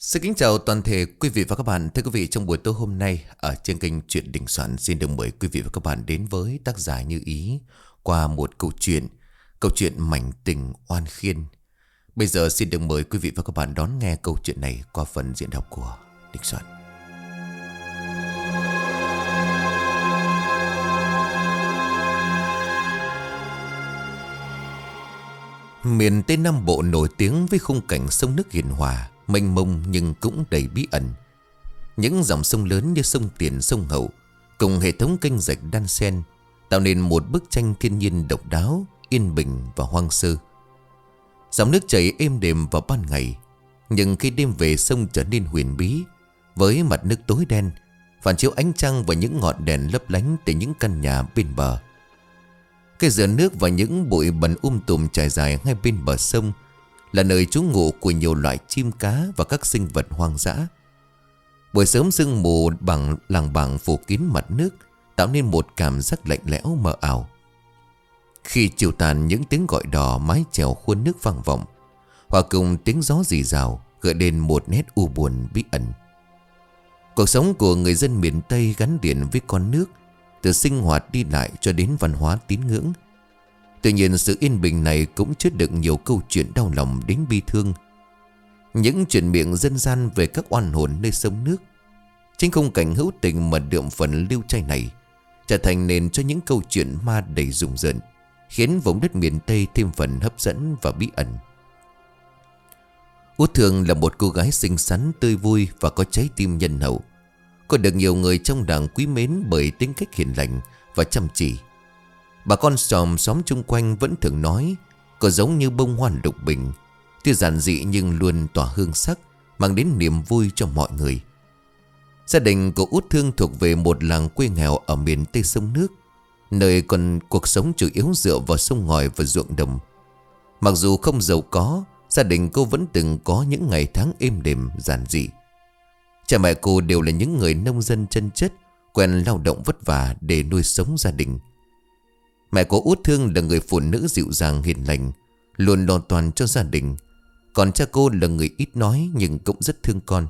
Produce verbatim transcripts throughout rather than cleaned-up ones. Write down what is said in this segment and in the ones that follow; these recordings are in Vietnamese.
Xin kính chào toàn thể quý vị và các bạn. Thưa quý vị, trong buổi tối hôm nay ở trên kênh Chuyện Đình Soạn xin được mời quý vị và các bạn đến với tác giả Như Ý qua một câu chuyện, câu chuyện Mảnh Tình Oan Khiên. Bây giờ xin được mời quý vị và các bạn đón nghe câu chuyện này qua phần diễn đọc của Đình Soạn. Miền Tây Nam Bộ nổi tiếng với khung cảnh sông nước hiền hòa, mênh mông nhưng cũng đầy bí ẩn. Những dòng sông lớn như sông Tiền, sông Hậu cùng hệ thống kênh rạch đan xen tạo nên một bức tranh thiên nhiên độc đáo, yên bình và hoang sơ. Dòng nước chảy êm đềm vào ban ngày, nhưng khi đêm về sông trở nên huyền bí, với mặt nước tối đen phản chiếu ánh trăng và những ngọn đèn lấp lánh từ những căn nhà bên bờ. Cái dừa nước và những bụi bẩn um tùm trải dài ngay bên bờ sông là nơi trú ngụ của nhiều loại chim cá và các sinh vật hoang dã. Buổi sớm sương mù bằng làng bảng phủ kín mặt nước, tạo nên một cảm giác lạnh lẽo mờ ảo. Khi chiều tàn, những tiếng gọi đò mái chèo khuôn nước vang vọng, hòa cùng tiếng gió rì rào gợi lên một nét u buồn bí ẩn. Cuộc sống của người dân miền Tây gắn liền với con nước, từ sinh hoạt đi lại cho đến văn hóa tín ngưỡng. Tuy nhiên, sự yên bình này cũng chứa đựng nhiều câu chuyện đau lòng đến bi thương. Những chuyện miệng dân gian về các oan hồn nơi sông nước. Chính khung cảnh hữu tình mà đượm phần lưu trai này trở thành nền cho những câu chuyện ma đầy rùng rợn, khiến vùng đất miền Tây thêm phần hấp dẫn và bí ẩn. Út Thương là một cô gái xinh xắn, tươi vui và có trái tim nhân hậu. Cô được nhiều người trong làng quý mến bởi tính cách hiền lành và chăm chỉ. Bà con xóm xóm chung quanh vẫn thường nói cô giống như bông hoa lục bình, tuy giản dị nhưng luôn tỏa hương sắc, mang đến niềm vui cho mọi người. Gia đình của Út Thương thuộc về một làng quê nghèo ở miền Tây sông nước, nơi còn cuộc sống chủ yếu dựa vào sông ngòi và ruộng đồng. Mặc dù không giàu có, gia đình cô vẫn từng có những ngày tháng êm đềm giản dị. Cha mẹ cô đều là những người nông dân chân chất, quen lao động vất vả để nuôi sống gia đình. Mẹ của Út Thương là người phụ nữ dịu dàng hiền lành, luôn lo toan cho gia đình. Còn cha cô là người ít nói nhưng cũng rất thương con.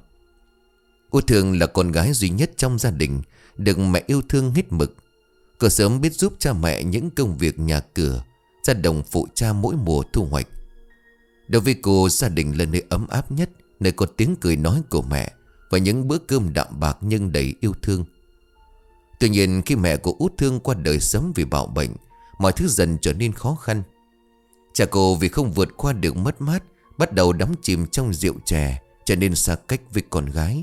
Út Thương là con gái duy nhất trong gia đình, được mẹ yêu thương hết mực. Cô sớm biết giúp cha mẹ những công việc nhà cửa, ra đồng phụ cha mỗi mùa thu hoạch. Đối với cô, gia đình là nơi ấm áp nhất, nơi có tiếng cười nói của mẹ và những bữa cơm đạm bạc nhưng đầy yêu thương. Tuy nhiên, khi mẹ của Út Thương qua đời sớm vì bạo bệnh, mọi thứ dần trở nên khó khăn. Cha cô vì không vượt qua được mất mát, bắt đầu đắm chìm trong rượu chè, trở nên xa cách với con gái.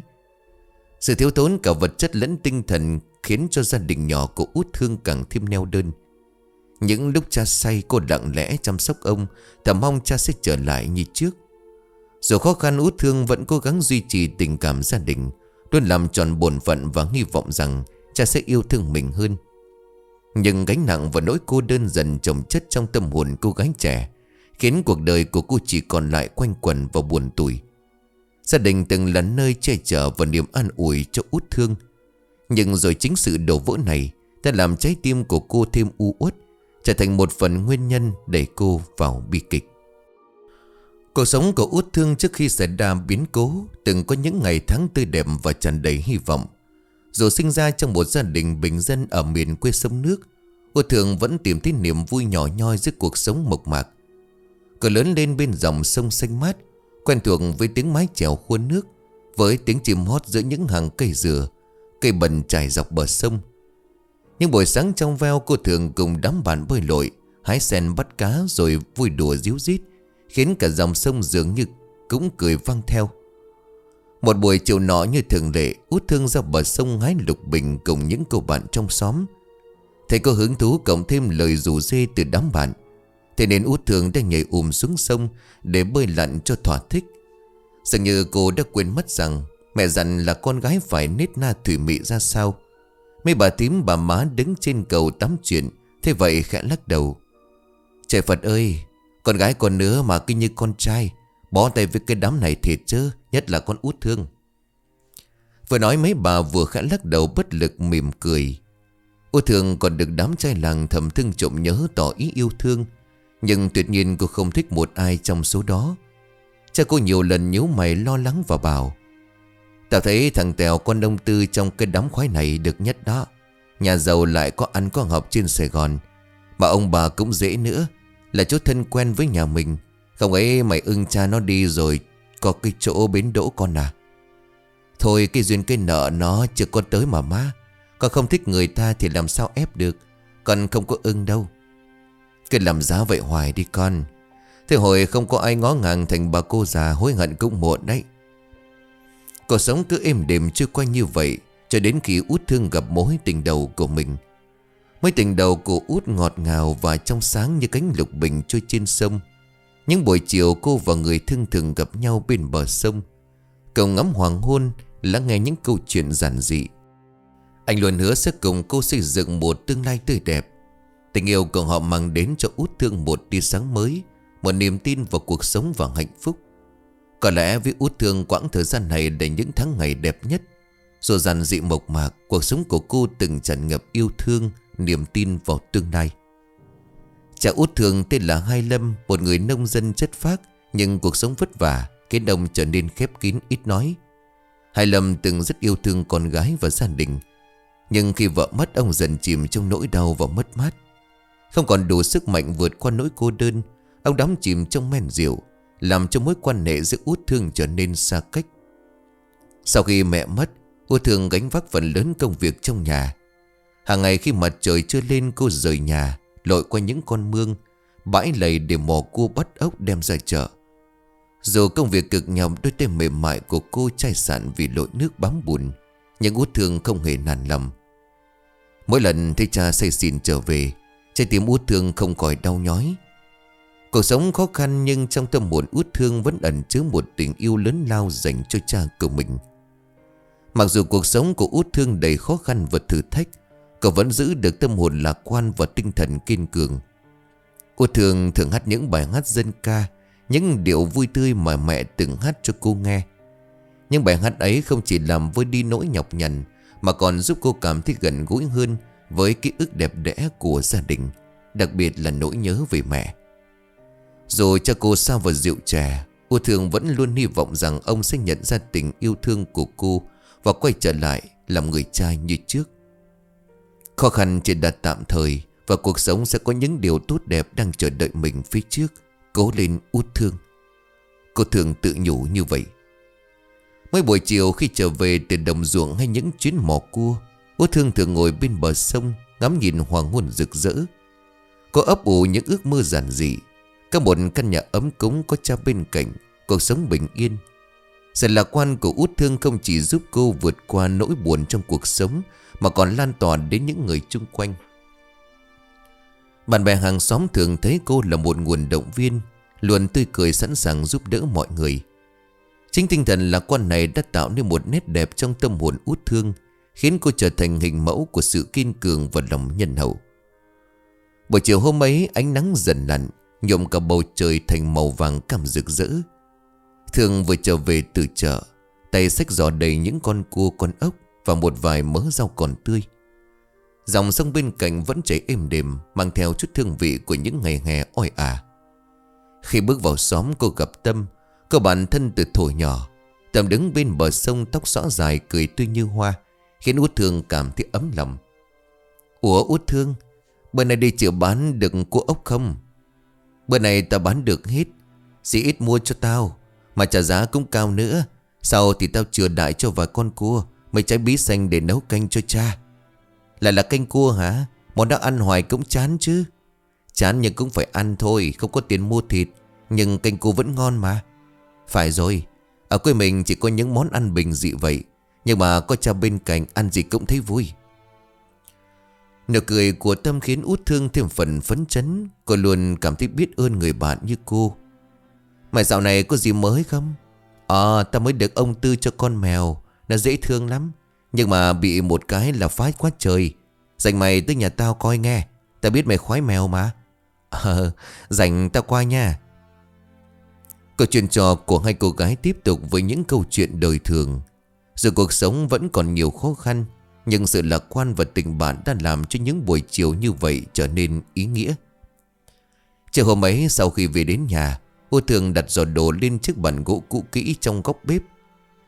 Sự thiếu thốn cả vật chất lẫn tinh thần khiến cho gia đình nhỏ của Út Thương càng thêm neo đơn. Những lúc cha say, cô lặng lẽ chăm sóc ông, thầm mong cha sẽ trở lại như trước. Dù khó khăn, Út Thương vẫn cố gắng duy trì tình cảm gia đình, luôn làm tròn bổn phận và hy vọng rằng cha sẽ yêu thương mình hơn. Nhưng gánh nặng và nỗi cô đơn dần chồng chất trong tâm hồn cô gái trẻ, khiến cuộc đời của cô chỉ còn lại quanh quẩn và buồn tủi. Gia đình từng là nơi che chở và niềm an ủi cho Út Thương, nhưng rồi chính sự đổ vỡ này đã làm trái tim của cô thêm u uất, trở thành một phần nguyên nhân đẩy cô vào bi kịch. Cuộc sống của Út Thương trước khi xảy ra biến cố từng có những ngày tháng tươi đẹp và tràn đầy hy vọng. Dù sinh ra trong một gia đình bình dân ở miền quê sông nước, Út Thương vẫn tìm thấy niềm vui nhỏ nhoi giữa cuộc sống mộc mạc. Cô lớn lên bên dòng sông xanh mát, quen thuộc với tiếng mái chèo khuôn nước, với tiếng chim hót giữa những hàng cây dừa, cây bần trải dọc bờ sông. Những buổi sáng trong veo, cô thường cùng đám bạn bơi lội, hái sen bắt cá rồi vui đùa ríu rít, khiến cả dòng sông dường như cũng cười vang theo. Một buổi chiều nọ như thường lệ, Út Thương ra bờ sông hái lục bình cùng những cô bạn trong xóm. Thấy cô hứng thú cộng thêm lời rủ rê từ đám bạn, thế nên Út Thương đã nhảy ùm xuống sông để bơi lặn cho thỏa thích. Dường như cô đã quên mất rằng mẹ dặn là con gái phải nết na thủy mị ra sao. Mấy bà tím bà má đứng trên cầu tắm chuyện, thế vậy khẽ lắc đầu. Trời Phật ơi, con gái con nữa mà cứ như con trai, bó tay với cái đám này thiệt chứ, nhất là con Út Thương. Vừa nói mấy bà vừa khẽ lắc đầu bất lực mỉm cười. Út Thương còn được đám trai làng thầm thương trộm nhớ tỏ ý yêu thương, nhưng tuyệt nhiên cô không thích một ai trong số đó. Cha cô nhiều lần nhíu mày lo lắng và bảo Tao thấy thằng Tèo con ông Tư trong cái đám khoái này được nhất đó. Nhà giàu lại có ăn có học trên Sài Gòn. Mà ông bà cũng dễ nữa, là chỗ thân quen với nhà mình. Không ấy mày ưng cha nó đi rồi có cái chỗ bến đỗ con à. Thôi cái duyên cái nợ nó chưa có tới mà má. Con không thích người ta thì làm sao ép được. Con không có ưng đâu. Cứ làm giá vậy hoài đi con. Thế hồi không có ai ngó ngàng thành bà cô già, hối hận cũng muộn đấy. Cuộc sống cứ êm đềm trôi qua như vậy, cho đến khi Út Thương gặp mối tình đầu của mình. Mối tình đầu của Út ngọt ngào và trong sáng như cánh lục bình trôi trên sông. Những buổi chiều cô và người thân thường gặp nhau bên bờ sông, cậu ngắm hoàng hôn, lắng nghe những câu chuyện giản dị. Anh luôn hứa sẽ cùng cô xây dựng một tương lai tươi đẹp. Tình yêu của họ mang đến cho Út Thương một tia sáng mới, một niềm tin vào cuộc sống và hạnh phúc. Có lẽ với Út Thương, quãng thời gian này là những tháng ngày đẹp nhất. Dù giản dị mộc mạc, cuộc sống của cô từng tràn ngập yêu thương, niềm tin vào tương lai. Cha Út Thương tên là Hai Lâm, một người nông dân chất phác, nhưng cuộc sống vất vả khiến ông trở nên khép kín ít nói. Hai Lâm từng rất yêu thương con gái và gia đình, nhưng khi vợ mất, ông dần chìm trong nỗi đau và mất mát. Không còn đủ sức mạnh vượt qua nỗi cô đơn, ông đắm chìm trong men rượu, làm cho mối quan hệ giữa Út Thương trở nên xa cách. Sau khi mẹ mất, Út Thương gánh vác phần lớn công việc trong nhà. Hàng ngày khi mặt trời chưa lên, cô rời nhà, lội qua những con mương, bãi lầy để mò cua bắt ốc đem ra chợ. Dù công việc cực nhọc, đôi tay mềm mại của cô chai sạn vì lội nước bám bùn, nhưng Út Thương không hề nản lòng. Mỗi lần thấy cha say xỉn trở về, trái tim Út Thương không khỏi đau nhói. Cuộc sống khó khăn, nhưng trong tâm hồn Út Thương vẫn ẩn chứa một tình yêu lớn lao dành cho cha của mình. Mặc dù cuộc sống của Út Thương đầy khó khăn và thử thách, cậu vẫn giữ được tâm hồn lạc quan và tinh thần kiên cường. Út Thương thường hát những bài hát dân ca, những điệu vui tươi mà mẹ từng hát cho cô nghe. Những bài hát ấy không chỉ làm vơi đi nỗi nhọc nhằn, mà còn giúp cô cảm thấy gần gũi hơn với ký ức đẹp đẽ của gia đình, đặc biệt là nỗi nhớ về mẹ. Dù cha cô sao vào rượu chè, Út Thương vẫn luôn hy vọng rằng ông sẽ nhận ra tình yêu thương của cô và quay trở lại làm người cha như trước. Khó khăn chỉ là tạm thời, và cuộc sống sẽ có những điều tốt đẹp đang chờ đợi mình phía trước. Cố lên Út Thương, cô thường tự nhủ như vậy. Mỗi buổi chiều khi trở về từ đồng ruộng hay những chuyến mò cua, Út Thương thường ngồi bên bờ sông, ngắm nhìn hoàng hôn rực rỡ. Cô ấp ủ những ước mơ giản dị, có một căn nhà ấm cúng, có cha bên cạnh, cuộc sống bình yên. Sự lạc quan của Út Thương không chỉ giúp cô vượt qua nỗi buồn trong cuộc sống, mà còn lan tỏa đến những người chung quanh. Bạn bè hàng xóm thường thấy cô là một nguồn động viên, luôn tươi cười sẵn sàng giúp đỡ mọi người. Chính tinh thần lạc quan này đã tạo nên một nét đẹp trong tâm hồn Út Thương, khiến cô trở thành hình mẫu của sự kiên cường và lòng nhân hậu. Buổi chiều hôm ấy, ánh nắng dần lặn, nhuộm cả bầu trời thành màu vàng cam rực rỡ. Thương vừa trở về từ chợ, tay xách giỏ đầy những con cua, con ốc và một vài mớ rau còn tươi. Dòng sông bên cạnh vẫn chảy êm đềm, mang theo chút hương vị của những ngày hè oi ả. Khi bước vào xóm, cô gặp Tâm, cô bạn thân từ thuở nhỏ. Tâm đứng bên bờ sông, tóc xõa dài, cười tươi như hoa, khiến Út Thương cảm thấy ấm lòng. Ủa Út Thương, bữa nay đi chợ bán được cua ốc không? Bữa này tao bán được hết, dì ít mua cho tao, mà trả giá cũng cao nữa. Sau thì tao chừa đại cho vài con cua, mấy trái bí xanh để nấu canh cho cha. Lại là canh cua hả? Món đó ăn hoài cũng chán chứ. Chán nhưng cũng phải ăn thôi, không có tiền mua thịt, nhưng canh cua vẫn ngon mà. Phải rồi, ở quê mình chỉ có những món ăn bình dị vậy, nhưng mà có cha bên cạnh, ăn gì cũng thấy vui. Nụ cười của Tâm khiến Út Thương thêm phần phấn chấn. Cô luôn cảm thấy biết ơn người bạn như cô. Mày dạo này có gì mới không? Ờ, tao mới được ông Tư cho con mèo, nó dễ thương lắm, nhưng mà bị một cái là phái quá trời. Dành mày tới nhà tao coi nghe, tao biết mày khoái mèo mà. Ờ, dành tao qua nha. Câu chuyện trò của hai cô gái tiếp tục với những câu chuyện đời thường. Dù cuộc sống vẫn còn nhiều khó khăn, nhưng sự lạc quan và tình bạn đã làm cho những buổi chiều như vậy trở nên ý nghĩa. Chiều hôm ấy, sau khi về đến nhà, Út Thương đặt giỏ đồ lên chiếc bàn gỗ cũ kỹ trong góc bếp.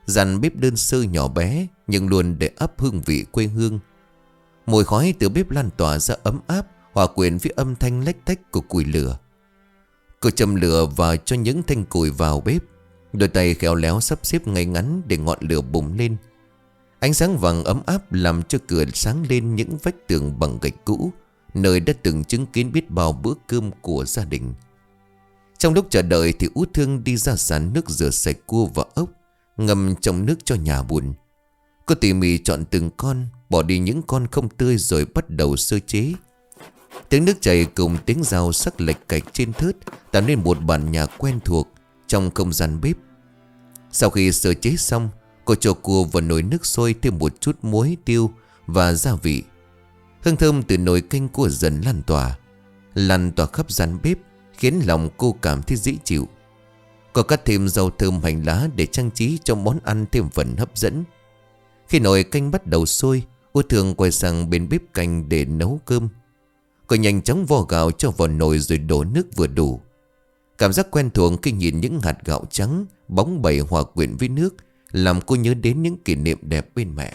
Gian bếp đơn sơ nhỏ bé nhưng luôn để ắp hương vị quê hương. Mùi khói từ bếp lan tỏa ra ấm áp, hòa quyện với âm thanh lách tách của củi lửa. Cô châm lửa và cho những thanh củi vào bếp. Đôi tay khéo léo sắp xếp ngay ngắn để ngọn lửa bùng lên. Ánh sáng vàng ấm áp làm cho cửa sáng lên những vách tường bằng gạch cũ, nơi đã từng chứng kiến biết bao bữa cơm của gia đình. Trong lúc chờ đợi thì Út Thương đi ra sàn nước rửa sạch cua và ốc, ngâm trong nước cho nhà bùn. Cô tỉ mỉ chọn từng con, bỏ đi những con không tươi rồi bắt đầu sơ chế. Tiếng nước chảy cùng tiếng dao sắc lệch cạch trên thớt tạo nên một bản nhạc quen thuộc trong không gian bếp. Sau khi sơ chế xong, cô cho cua vào nồi nước sôi thêm một chút muối, tiêu và gia vị. Hương thơm từ nồi canh cua dần lan tỏa, lan tỏa khắp gian bếp, khiến lòng cô cảm thấy dễ chịu. Cô cắt thêm rau thơm hành lá để trang trí cho món ăn thêm phần hấp dẫn. Khi nồi canh bắt đầu sôi, Út Thương quay sang bên bếp canh để nấu cơm. Cô nhanh chóng vo gạo cho vào nồi rồi đổ nước vừa đủ. Cảm giác quen thuộc khi nhìn những hạt gạo trắng bóng bẩy hòa quyện với nước làm cô nhớ đến những kỷ niệm đẹp bên mẹ.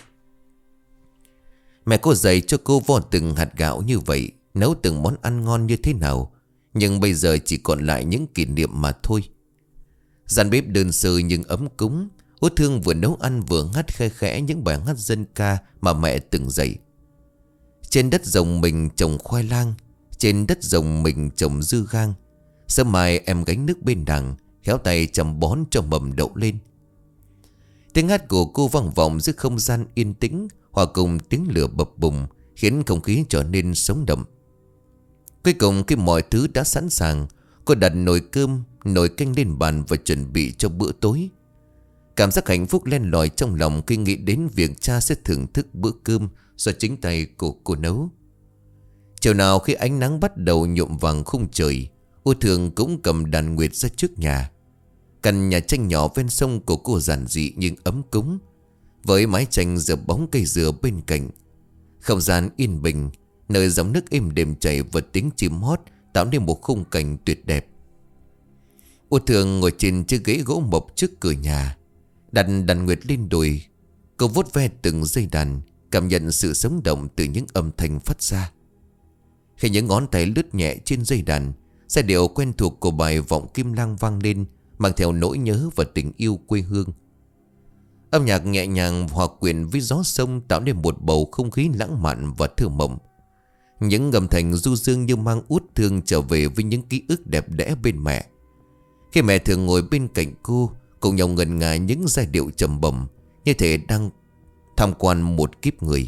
Mẹ cô dạy cho cô vo từng hạt gạo như vậy, nấu từng món ăn ngon như thế nào. Nhưng bây giờ chỉ còn lại những kỷ niệm mà thôi. Gian bếp đơn sơ nhưng ấm cúng. Út Thương vừa nấu ăn vừa hát khe khẽ những bài hát dân ca mà mẹ từng dạy. Trên đất rồng mình trồng khoai lang, trên đất rồng mình trồng dưa gang. Sớm mai em gánh nước bên đằng, khéo tay chăm bón cho mầm đậu lên. Tiếng hát của cô vang vọng giữa không gian yên tĩnh, hòa cùng tiếng lửa bập bùng, khiến không khí trở nên sống động. Cuối cùng khi mọi thứ đã sẵn sàng, cô đặt nồi cơm, nồi canh lên bàn và chuẩn bị cho bữa tối. Cảm giác hạnh phúc len lỏi trong lòng khi nghĩ đến việc cha sẽ thưởng thức bữa cơm do chính tay của cô nấu. Chiều nào khi ánh nắng bắt đầu nhuộm vàng khung trời, Út Thương cũng cầm đàn nguyệt ra trước nhà. Căn nhà tranh nhỏ ven sông của cô giản dị nhưng ấm cúng, với mái tranh dợp bóng cây dừa bên cạnh. Không gian yên bình, nơi dòng nước êm đềm chảy và tiếng chim hót tạo nên một khung cảnh tuyệt đẹp. Út Thương ngồi trên chiếc ghế gỗ mộc trước cửa nhà, đặt đàn nguyệt lên đùi. Cô vuốt ve từng dây đàn, cảm nhận sự sống động từ những âm thanh phát ra. Khi những ngón tay lướt nhẹ trên dây đàn, giai điệu quen thuộc của bài Vọng Kim Lang vang lên, mang theo nỗi nhớ và tình yêu quê hương. Âm nhạc nhẹ nhàng hòa quyện với gió sông tạo nên một bầu không khí lãng mạn và thơ mộng. Những âm thanh du dương như mang Út Thương trở về với những ký ức đẹp đẽ bên mẹ. Khi mẹ thường ngồi bên cạnh cô, cùng nhau ngân nga những giai điệu trầm bổng, như thể đang tham quan một kiếp người.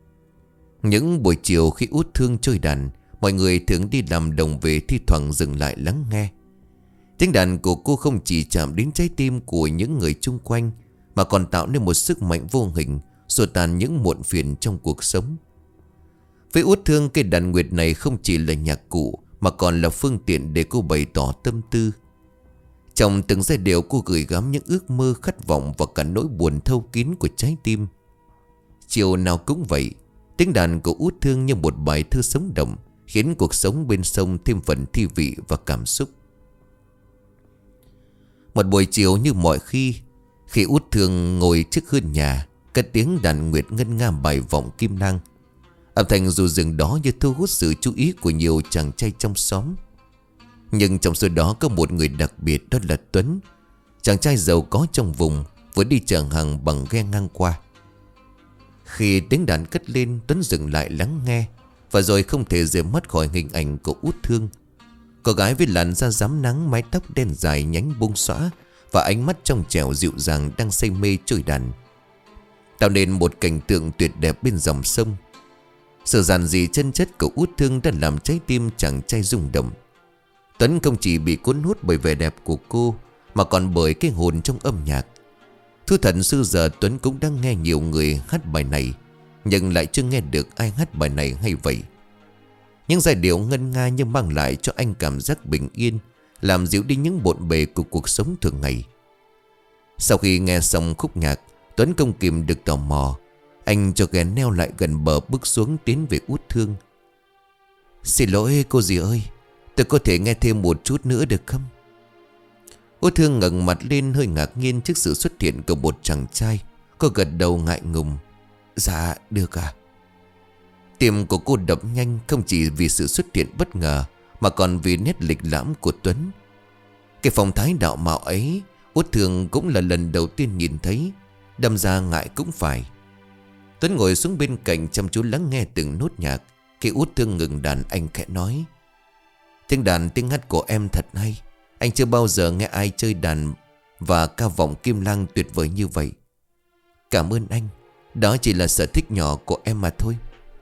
Những buổi chiều khi Út Thương chơi đàn, mọi người thường đi làm đồng về thi thoảng dừng lại lắng nghe. Tiếng đàn của cô không chỉ chạm đến trái tim của những người chung quanh, mà còn tạo nên một sức mạnh vô hình, xua tan những muộn phiền trong cuộc sống. Với Út Thương, cây đàn nguyệt này không chỉ là nhạc cụ, mà còn là phương tiện để cô bày tỏ tâm tư. Trong từng giai điệu cô gửi gắm những ước mơ, khát vọng và cả nỗi buồn thâu kín của trái tim. Chiều nào cũng vậy, tiếng đàn của Út Thương như một bài thơ sống động, khiến cuộc sống bên sông thêm phần thi vị và cảm xúc. Một buổi chiều như mọi khi, khi Út Thương ngồi trước hiên nhà, cất tiếng đàn nguyệt ngân nga bài Vọng Kim Lang. Âm thanh dù dừng đó như thu hút sự chú ý của nhiều chàng trai trong xóm. Nhưng trong số đó có một người đặc biệt, đó là Tuấn, chàng trai giàu có trong vùng, vừa đi chở hàng bằng ghe ngang qua. Khi tiếng đàn cất lên, Tuấn dừng lại lắng nghe, và rồi không thể rời mắt khỏi hình ảnh của Út Thương. Cô gái với làn da rám nắng, mái tóc đen dài nhánh buông xõa và ánh mắt trong trẻo dịu dàng đang say mê chơi đàn, tạo nên một cảnh tượng tuyệt đẹp bên dòng sông. Sự giản dị chân chất của Út Thương đã làm trái tim chàng trai rung động. Tuấn không chỉ bị cuốn hút bởi vẻ đẹp của cô, mà còn bởi cái hồn trong âm nhạc. Thú thật xưa giờ Tuấn cũng đang nghe nhiều người hát bài này, nhưng lại chưa nghe được ai hát bài này hay vậy. Những giai điệu ngân nga như mang lại cho anh cảm giác bình yên, làm dịu đi những bộn bề của cuộc sống thường ngày. Sau khi nghe xong khúc nhạc, Tuấn không kìm được tò mò. Anh cho ghe neo lại gần bờ, bước xuống tiến về Út Thương. "Xin lỗi cô dì ơi, tôi có thể nghe thêm một chút nữa được không?" Út Thương ngẩng mặt lên hơi ngạc nhiên trước sự xuất hiện của một chàng trai. Cô gật đầu ngại ngùng. Dạ được à. Tim của cô đập nhanh, không chỉ vì sự xuất hiện bất ngờ mà còn vì nét lịch lãm của Tuấn. Cái phong thái đạo mạo ấy Út Thương cũng là lần đầu tiên nhìn thấy, đâm ra ngại cũng phải. Tuấn ngồi xuống bên cạnh chăm chú lắng nghe từng nốt nhạc. Khi Út Thương ngừng đàn, anh khẽ nói: tiếng đàn tiếng hát của em thật hay. Anh chưa bao giờ nghe ai chơi đàn và ca vọng kim lang tuyệt vời như vậy. Cảm ơn anh. Đó chỉ là sở thích nhỏ của em mà thôi.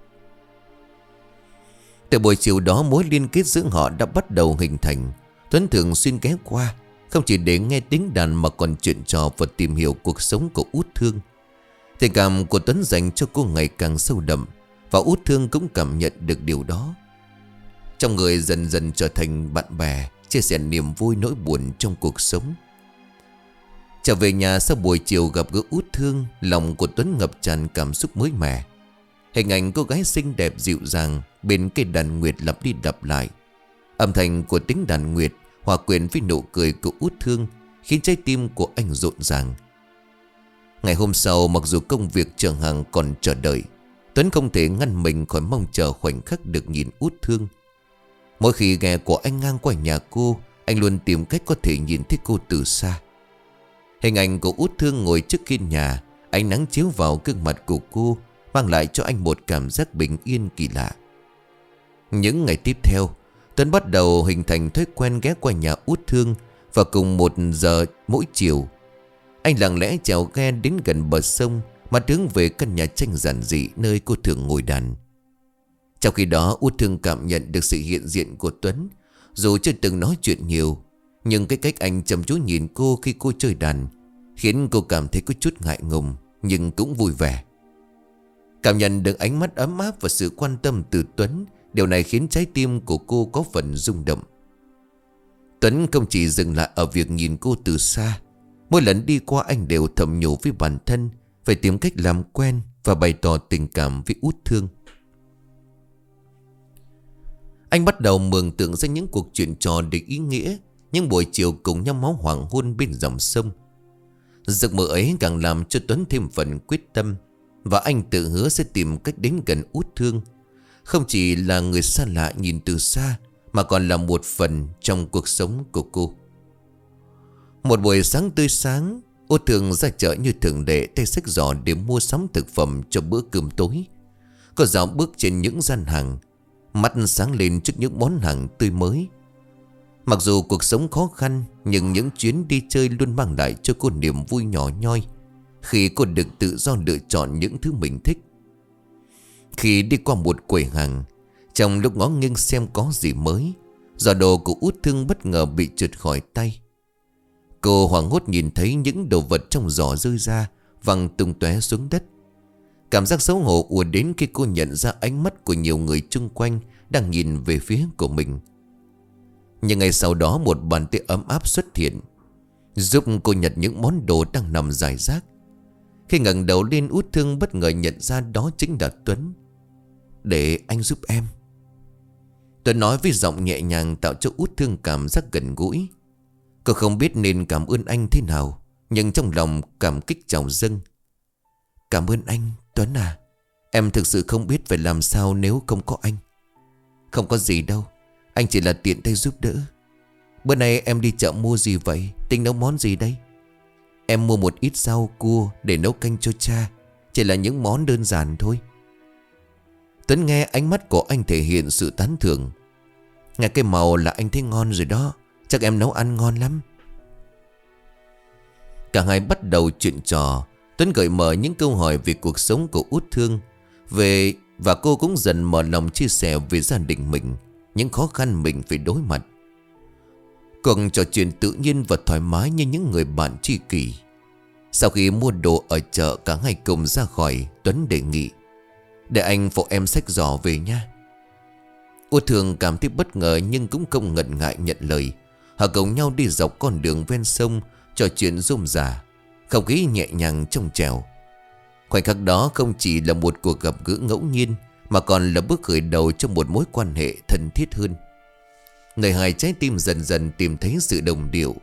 Từ buổi chiều đó, mối liên kết giữa họ đã bắt đầu hình thành. Tuấn thường xuyên ghé qua, không chỉ để nghe tiếng đàn mà còn chuyện trò và tìm hiểu cuộc sống của Út Thương. Tình cảm của Tuấn dành cho cô ngày càng sâu đậm, và Út Thương cũng cảm nhận được điều đó. Trong người dần dần trở thành bạn bè, chia sẻ niềm vui nỗi buồn trong cuộc sống. Trở về nhà sau buổi chiều gặp gỡ Út Thương, lòng của Tuấn ngập tràn cảm xúc mới mẻ. Hình ảnh cô gái xinh đẹp dịu dàng bên cây đàn nguyệt lặp đi lặp lại. Âm thanh của tiếng đàn nguyệt hòa quyện với nụ cười của Út Thương khiến trái tim của anh rộn ràng. Ngày hôm sau, mặc dù công việc chở hàng còn chờ đợi, Tuấn không thể ngăn mình khỏi mong chờ khoảnh khắc được nhìn Út Thương. Mỗi khi ghe của anh ngang qua nhà cô, anh luôn tìm cách có thể nhìn thấy cô từ xa. Hình ảnh của Út Thương ngồi trước hiên nhà, ánh nắng chiếu vào gương mặt của cô, mang lại cho anh một cảm giác bình yên kỳ lạ. Những ngày tiếp theo, Tuấn bắt đầu hình thành thói quen ghé qua nhà Út Thương vào cùng một giờ mỗi chiều. Anh lặng lẽ chèo ghe đến gần bờ sông mà hướng về căn nhà tranh giản dị nơi cô thường ngồi đàn. Trong khi đó, Út Thương cảm nhận được sự hiện diện của Tuấn. Dù chưa từng nói chuyện nhiều, nhưng cái cách anh chăm chú nhìn cô khi cô chơi đàn khiến cô cảm thấy có chút ngại ngùng, nhưng cũng vui vẻ. Cảm nhận được ánh mắt ấm áp và sự quan tâm từ Tuấn, điều này khiến trái tim của cô có phần rung động. Tuấn không chỉ dừng lại ở việc nhìn cô từ xa. Mỗi lần đi qua, anh đều thầm nhủ với bản thân phải tìm cách làm quen và bày tỏ tình cảm với Út Thương. Anh bắt đầu mường tượng ra những cuộc chuyện trò đầy ý nghĩa, những buổi chiều cùng nhau máu hoàng hôn bên dòng sông. Giấc mơ ấy càng làm cho Tuấn thêm phần quyết tâm, và anh tự hứa sẽ tìm cách đến gần Út Thương, không chỉ là người xa lạ nhìn từ xa, mà còn là một phần trong cuộc sống của cô. Một buổi sáng tươi sáng, Út Thương ra chợ như thường lệ, tay xách giỏ để mua sắm thực phẩm cho bữa cơm tối. Cô dạo bước trên những gian hàng, mắt sáng lên trước những món hàng tươi mới. Mặc dù cuộc sống khó khăn, nhưng những chuyến đi chơi luôn mang lại cho cô niềm vui nhỏ nhoi khi cô được tự do lựa chọn những thứ mình thích. Khi đi qua một quầy hàng, trong lúc ngó nghiêng xem có gì mới, giỏ đồ của Út Thương bất ngờ bị trượt khỏi tay. Cô hoảng hốt nhìn thấy những đồ vật trong giỏ rơi ra, văng tung tóe xuống đất. Cảm giác xấu hổ ùa đến khi cô nhận ra ánh mắt của nhiều người chung quanh đang nhìn về phía của mình. Nhưng ngày sau đó, một bàn tay ấm áp xuất hiện, giúp cô nhặt những món đồ đang nằm rải rác. Khi ngẩng đầu lên, Út Thương bất ngờ nhận ra đó chính là Tuấn. Để anh giúp em. Tuấn nói với giọng nhẹ nhàng tạo cho Út Thương cảm giác gần gũi. Cô không biết nên cảm ơn anh thế nào, nhưng trong lòng cảm kích trào dâng. Cảm ơn anh, Tuấn à. Em thực sự không biết phải làm sao nếu không có anh. Không có gì đâu, anh chỉ là tiện tay giúp đỡ. Bữa nay em đi chợ mua gì vậy? Tính nấu món gì đây? Em mua một ít rau cua để nấu canh cho cha. Chỉ là những món đơn giản thôi. Tuấn nghe ánh mắt của anh thể hiện sự tán thưởng. Nghe cái màu là anh thấy ngon rồi đó. Chắc em nấu ăn ngon lắm. Cả hai bắt đầu chuyện trò. Tuấn gợi mở những câu hỏi về cuộc sống của Út Thương, về và cô cũng dần mở lòng chia sẻ về gia đình mình, những khó khăn mình phải đối mặt. Cuộc trò chuyện tự nhiên và thoải mái như những người bạn tri kỷ. Sau khi mua đồ ở chợ, cả hai cùng ra khỏi. Tuấn đề nghị: để anh phụ em xách giỏ về nha. Út Thương cảm thấy bất ngờ nhưng cũng không ngần ngại nhận lời. Họ cùng nhau đi dọc con đường ven sông, trò chuyện rôm rả, không khí nhẹ nhàng trong trẻo. Khoảnh khắc đó không chỉ là một cuộc gặp gỡ ngẫu nhiên, mà còn là bước khởi đầu cho một mối quan hệ thân thiết hơn. Nơi hai trái tim dần dần tìm thấy sự đồng điệu,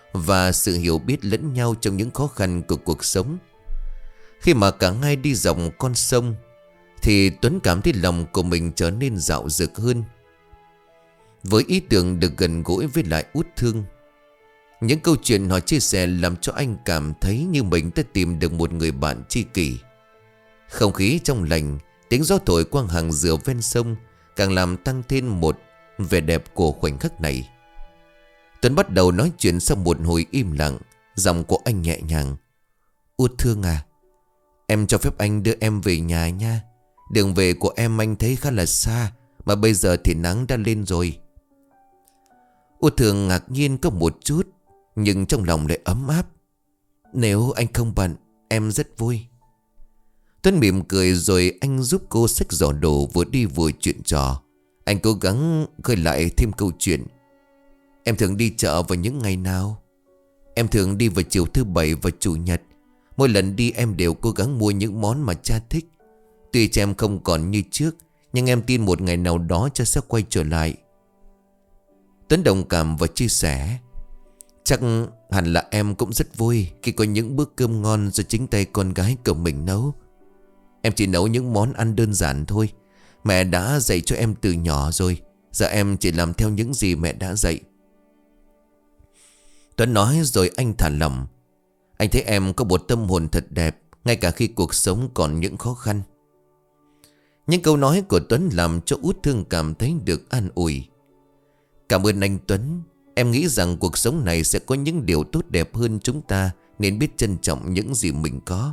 và sự hiểu biết lẫn nhau trong những khó khăn của cuộc sống. Khi mà cả hai đi dọc con sông thì Tuấn cảm thấy lòng của mình trở nên dạo dực hơn, với ý tưởng được gần gũi với lại Út Thương. Những câu chuyện họ chia sẻ làm cho anh cảm thấy như mình đã tìm được một người bạn tri kỷ. Không khí trong lành, tiếng gió thổi qua hàng dừa ven sông càng làm tăng thêm một vẻ đẹp của khoảnh khắc này. Tuấn bắt đầu nói chuyện sau một hồi im lặng. Giọng của anh nhẹ nhàng: Út Thương à, em cho phép anh đưa em về nhà nha. Đường về của em anh thấy khá là xa, mà bây giờ thì nắng đã lên rồi. Út Thương ngạc nhiên có một chút, nhưng trong lòng lại ấm áp. Nếu anh không bận, em rất vui. Tuấn mỉm cười rồi anh giúp cô xách giỏ đồ, vừa đi vừa chuyện trò. Anh cố gắng khơi lại thêm câu chuyện. Em thường đi chợ vào những ngày nào? Em thường đi vào chiều thứ bảy và chủ nhật. Mỗi lần đi em đều cố gắng mua những món mà cha thích. Tuy cha em không còn như trước, nhưng em tin một ngày nào đó cha sẽ quay trở lại. Tuấn đồng cảm và chia sẻ: Chắc hẳn là em cũng rất vui khi có những bữa cơm ngon do chính tay con gái của mình nấu. Em chỉ nấu những món ăn đơn giản thôi. Mẹ đã dạy cho em từ nhỏ rồi. Giờ em chỉ làm theo những gì mẹ đã dạy. Tuấn nói rồi anh thả lỏng: Anh thấy em có một tâm hồn thật đẹp, ngay cả khi cuộc sống còn những khó khăn. Những câu nói của Tuấn làm cho Út Thương cảm thấy được an ủi. Cảm ơn anh Tuấn. Em nghĩ rằng cuộc sống này sẽ có những điều tốt đẹp hơn chúng ta, nên biết trân trọng những gì mình có.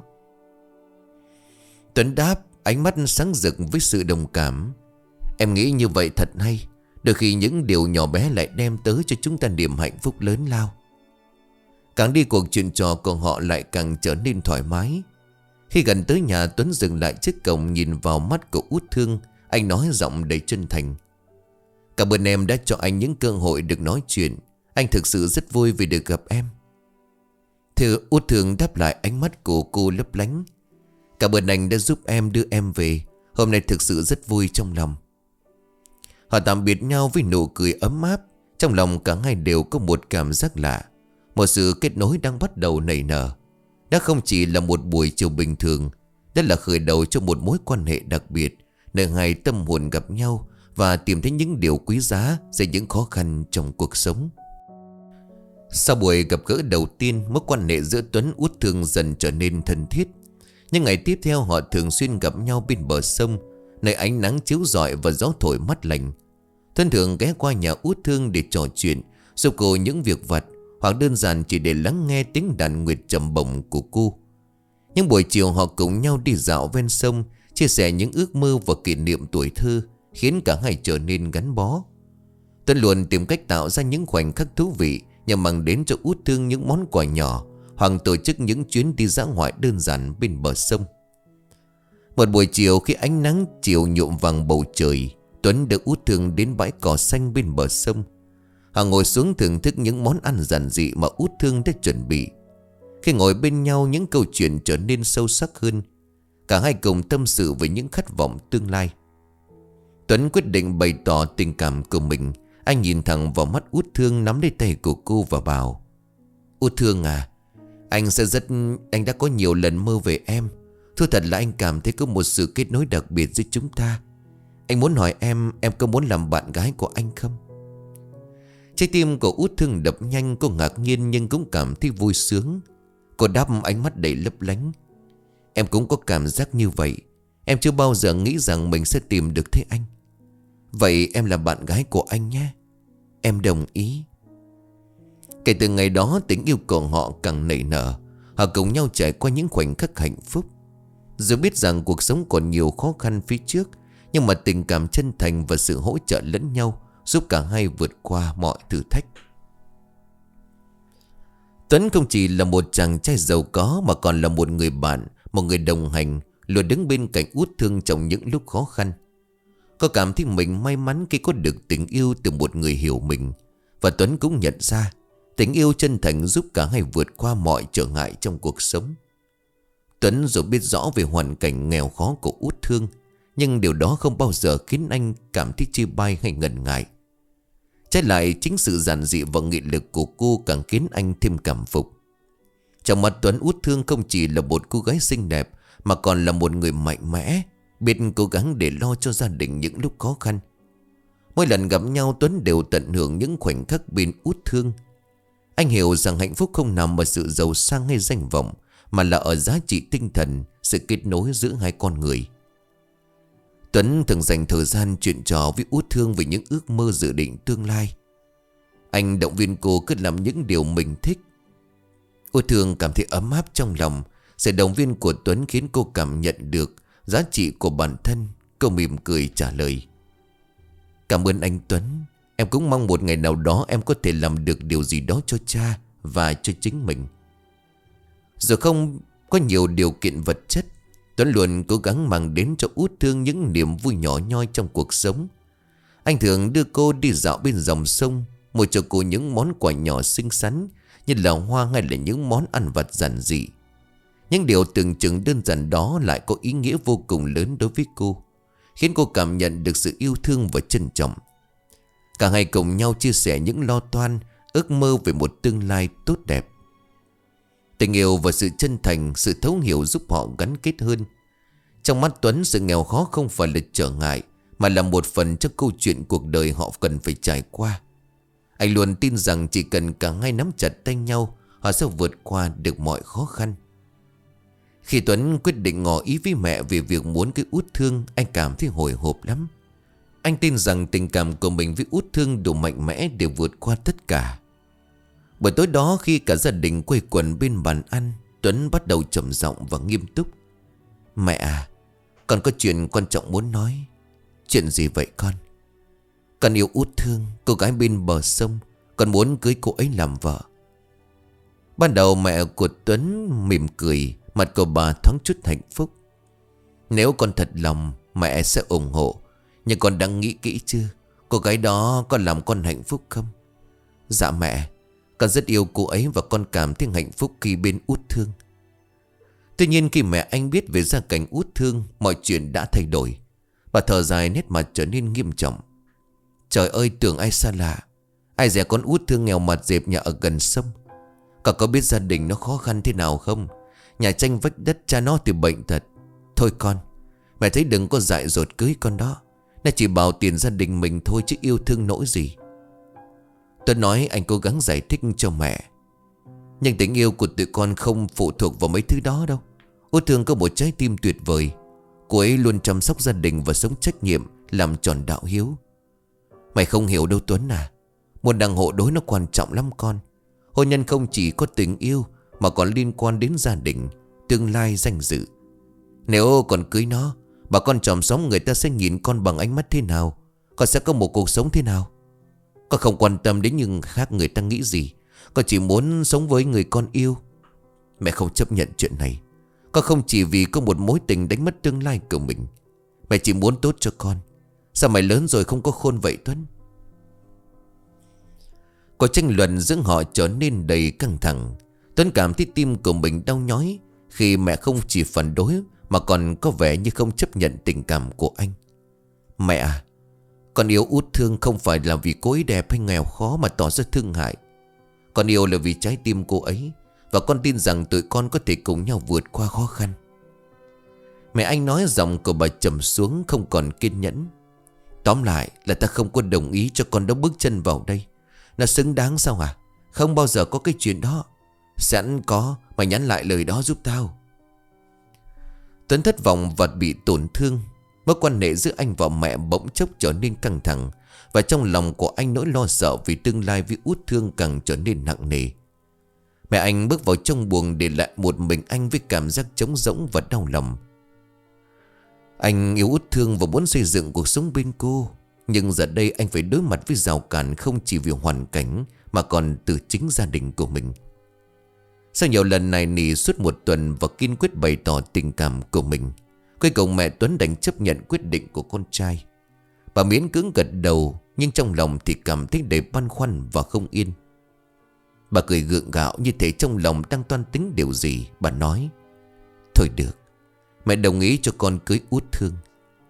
Tuấn đáp, ánh mắt sáng rực với sự đồng cảm: Em nghĩ như vậy thật hay. Đôi khi những điều nhỏ bé lại đem tới cho chúng ta niềm hạnh phúc lớn lao. Càng đi cuộc chuyện trò của họ lại càng trở nên thoải mái. Khi gần tới nhà, Tuấn dừng lại trước cổng, nhìn vào mắt của Út Thương. Anh nói giọng đầy chân thành: Cảm ơn em đã cho anh những cơ hội được nói chuyện. Anh thực sự rất vui vì được gặp em. Thưa Út Thương đáp lại, ánh mắt của cô lấp lánh: Cảm ơn anh đã giúp em đưa em về. Hôm nay thực sự rất vui trong lòng. Họ tạm biệt nhau với nụ cười ấm áp. Trong lòng cả hai đều có một cảm giác lạ. Một sự kết nối đang bắt đầu nảy nở. Đã không chỉ là một buổi chiều bình thường, đó là khởi đầu cho một mối quan hệ đặc biệt, nơi hai tâm hồn gặp nhau và tìm thấy những điều quý giá dưới những khó khăn trong cuộc sống. Sau buổi gặp gỡ đầu tiên, mối quan hệ giữa Tuấn Út Thương dần trở nên thân thiết. Những ngày tiếp theo họ thường xuyên gặp nhau bên bờ sông, nơi ánh nắng chiếu rọi và gió thổi mát lành. Tuấn thường ghé qua nhà Út Thương để trò chuyện, giúp cô những việc vặt, hoặc đơn giản chỉ để lắng nghe tiếng đàn nguyệt trầm bổng của cô. Những buổi chiều họ cùng nhau đi dạo ven sông, chia sẻ những ước mơ và kỷ niệm tuổi thơ, khiến cả hai trở nên gắn bó. Tuấn luôn tìm cách tạo ra những khoảnh khắc thú vị, nhằm mang đến cho Út Thương những món quà nhỏ, hoặc tổ chức những chuyến đi dã ngoại đơn giản bên bờ sông. Một buổi chiều khi ánh nắng chiều nhuộm vàng bầu trời, Tuấn đưa Út Thương đến bãi cỏ xanh bên bờ sông. Họ ngồi xuống thưởng thức những món ăn giản dị mà Út Thương đã chuẩn bị. Khi ngồi bên nhau, những câu chuyện trở nên sâu sắc hơn. Cả hai cùng tâm sự về những khát vọng tương lai. Tuấn quyết định bày tỏ tình cảm của mình. Anh nhìn thẳng vào mắt Út Thương, nắm lấy tay của cô và bảo: Út Thương à, anh sẽ rất Anh đã có nhiều lần mơ về em. Thưa thật là anh cảm thấy có một sự kết nối đặc biệt giữa chúng ta. Anh muốn hỏi em, em có muốn làm bạn gái của anh không? Trái tim của Út Thương đập nhanh. Cô ngạc nhiên nhưng cũng cảm thấy vui sướng. Cô đáp, ánh mắt đầy lấp lánh: Em cũng có cảm giác như vậy. Em chưa bao giờ nghĩ rằng mình sẽ tìm được thế anh. Vậy em là bạn gái của anh nhé. Em đồng ý. Kể từ ngày đó, tình yêu của họ càng nảy nở. Họ cùng nhau trải qua những khoảnh khắc hạnh phúc. Dù biết rằng cuộc sống còn nhiều khó khăn phía trước, nhưng mà tình cảm chân thành và sự hỗ trợ lẫn nhau giúp cả hai vượt qua mọi thử thách. Tuấn không chỉ là một chàng trai giàu có, mà còn là một người bạn, một người đồng hành, luôn đứng bên cạnh Út Thương trong những lúc khó khăn. Cô cảm thấy mình may mắn khi có được tình yêu từ một người hiểu mình. Và Tuấn cũng nhận ra tình yêu chân thành giúp cả hai vượt qua mọi trở ngại trong cuộc sống. Tuấn dù biết rõ về hoàn cảnh nghèo khó của Út Thương, nhưng điều đó không bao giờ khiến anh cảm thấy chê bai hay ngần ngại. Trái lại chính sự giản dị và nghị lực của cô càng khiến anh thêm cảm phục. Trong mắt Tuấn, Út Thương không chỉ là một cô gái xinh đẹp mà còn là một người mạnh mẽ, biết cố gắng để lo cho gia đình những lúc khó khăn. Mỗi lần gặp nhau, Tuấn đều tận hưởng những khoảnh khắc bên Út Thương. Anh hiểu rằng hạnh phúc không nằm ở sự giàu sang hay danh vọng, mà là ở giá trị tinh thần, sự kết nối giữa hai con người. Tuấn thường dành thời gian chuyện trò với Út Thương về những ước mơ dự định tương lai. Anh động viên cô cứ làm những điều mình thích. Út Thương cảm thấy ấm áp trong lòng. Sự động viên của Tuấn khiến cô cảm nhận được giá trị của bản thân. Cô mỉm cười trả lời: Cảm ơn anh Tuấn. Em cũng mong một ngày nào đó em có thể làm được điều gì đó cho cha và cho chính mình. Dù không có nhiều điều kiện vật chất, Tuấn luôn cố gắng mang đến cho Út Thương những niềm vui nhỏ nhoi trong cuộc sống. Anh thường đưa cô đi dạo bên dòng sông, mua cho cô những món quà nhỏ xinh xắn như là hoa hay là những món ăn vặt giản dị. Những điều tưởng chừng đơn giản đó lại có ý nghĩa vô cùng lớn đối với cô, khiến cô cảm nhận được sự yêu thương và trân trọng. Cả hai cùng nhau chia sẻ những lo toan, ước mơ về một tương lai tốt đẹp. Tình yêu và sự chân thành, sự thấu hiểu giúp họ gắn kết hơn. Trong mắt Tuấn, sự nghèo khó không phải là trở ngại, mà là một phần trong câu chuyện cuộc đời họ cần phải trải qua. Anh luôn tin rằng chỉ cần cả hai nắm chặt tay nhau, họ sẽ vượt qua được mọi khó khăn. Khi Tuấn quyết định ngỏ ý với mẹ về việc muốn cái Út Thương, anh cảm thấy hồi hộp lắm. Anh tin rằng tình cảm của mình với Út Thương đủ mạnh mẽ để vượt qua tất cả. Buổi tối đó, khi cả gia đình quây quần bên bàn ăn, Tuấn bắt đầu trầm giọng và nghiêm túc: Mẹ à, con có chuyện quan trọng muốn nói. Chuyện gì vậy con? Con yêu Út Thương, cô gái bên bờ sông. Con muốn cưới cô ấy làm vợ. Ban đầu mẹ của Tuấn mỉm cười, mặt của bà thoáng chút hạnh phúc. Nếu con thật lòng, mẹ sẽ ủng hộ. Nhưng con đã nghĩ kỹ chưa? Cô gái đó có làm con hạnh phúc không? Dạ mẹ, con rất yêu cô ấy và con cảm thấy hạnh phúc khi bên Út Thương. Tuy nhiên khi mẹ anh biết về gia cảnh Út Thương, mọi chuyện đã thay đổi. Bà thở dài, nét mặt trở nên nghiêm trọng. Trời ơi, tưởng ai xa lạ. Ai dè con Út Thương nghèo mặt dẹp nhà ở gần sông. Con có biết gia đình nó khó khăn thế nào không? Nhà tranh vách đất, cha nó thì bệnh tật. Thôi con, mẹ thấy đừng có dại dột cưới con đó. Nó chỉ bảo tiền gia đình mình thôi chứ yêu thương nỗi gì. Tôi nói anh cố gắng giải thích cho mẹ. Nhưng tình yêu của tụi con không phụ thuộc vào mấy thứ đó đâu. Út Thương có một trái tim tuyệt vời. Cô ấy luôn chăm sóc gia đình và sống trách nhiệm, làm tròn đạo hiếu. Mày không hiểu đâu Tuấn à. Một đằng hộ đối nó quan trọng lắm con. Hôn nhân không chỉ có tình yêu mà còn liên quan đến gia đình, tương lai, danh dự. Nếu còn cưới nó, bà con chòm xóm người ta sẽ nhìn con bằng ánh mắt thế nào? Con sẽ có một cuộc sống thế nào? Con không quan tâm đến những khác người ta nghĩ gì. Con chỉ muốn sống với người con yêu. Mẹ không chấp nhận chuyện này. Con không chỉ vì có một mối tình đánh mất tương lai của mình. Mẹ chỉ muốn tốt cho con. Sao mày lớn rồi không có khôn vậy Tuấn? Cuộc tranh luận giữa họ trở nên đầy căng thẳng. Tuấn cảm thấy tim của mình đau nhói khi mẹ không chỉ phản đối mà còn có vẻ như không chấp nhận tình cảm của anh. Mẹ à, con yêu Út Thương không phải là vì cô ấy đẹp hay nghèo khó mà tỏ ra thương hại. Con yêu là vì trái tim cô ấy. Và con tin rằng tụi con có thể cùng nhau vượt qua khó khăn. Mẹ anh nói, giọng của bà trầm xuống, không còn kiên nhẫn. Tóm lại là ta không có đồng ý cho con đó bước chân vào đây. Nó xứng đáng sao à? Không bao giờ có cái chuyện đó. Sẵn có, mày nhắn lại lời đó giúp tao. Tuấn thất vọng và bị tổn thương. Mối quan hệ giữa anh và mẹ bỗng chốc trở nên căng thẳng. Và trong lòng của anh nỗi lo sợ vì tương lai với Út Thương càng trở nên nặng nề. Mẹ anh bước vào trong buồng để lại một mình anh với cảm giác trống rỗng và đau lòng. Anh yêu Út Thương và muốn xây dựng cuộc sống bên cô. Nhưng giờ đây anh phải đối mặt với rào cản không chỉ vì hoàn cảnh mà còn từ chính gia đình của mình. Sau nhiều lần nài nỉ suốt một tuần và kiên quyết bày tỏ tình cảm của mình, cuối cùng mẹ Tuấn đành chấp nhận quyết định của con trai. Bà miễn cưỡng gật đầu, nhưng trong lòng thì cảm thấy đầy băn khoăn và không yên. Bà cười gượng gạo như thể trong lòng đang toan tính điều gì. Bà nói: Thôi được, mẹ đồng ý cho con cưới Út Thương.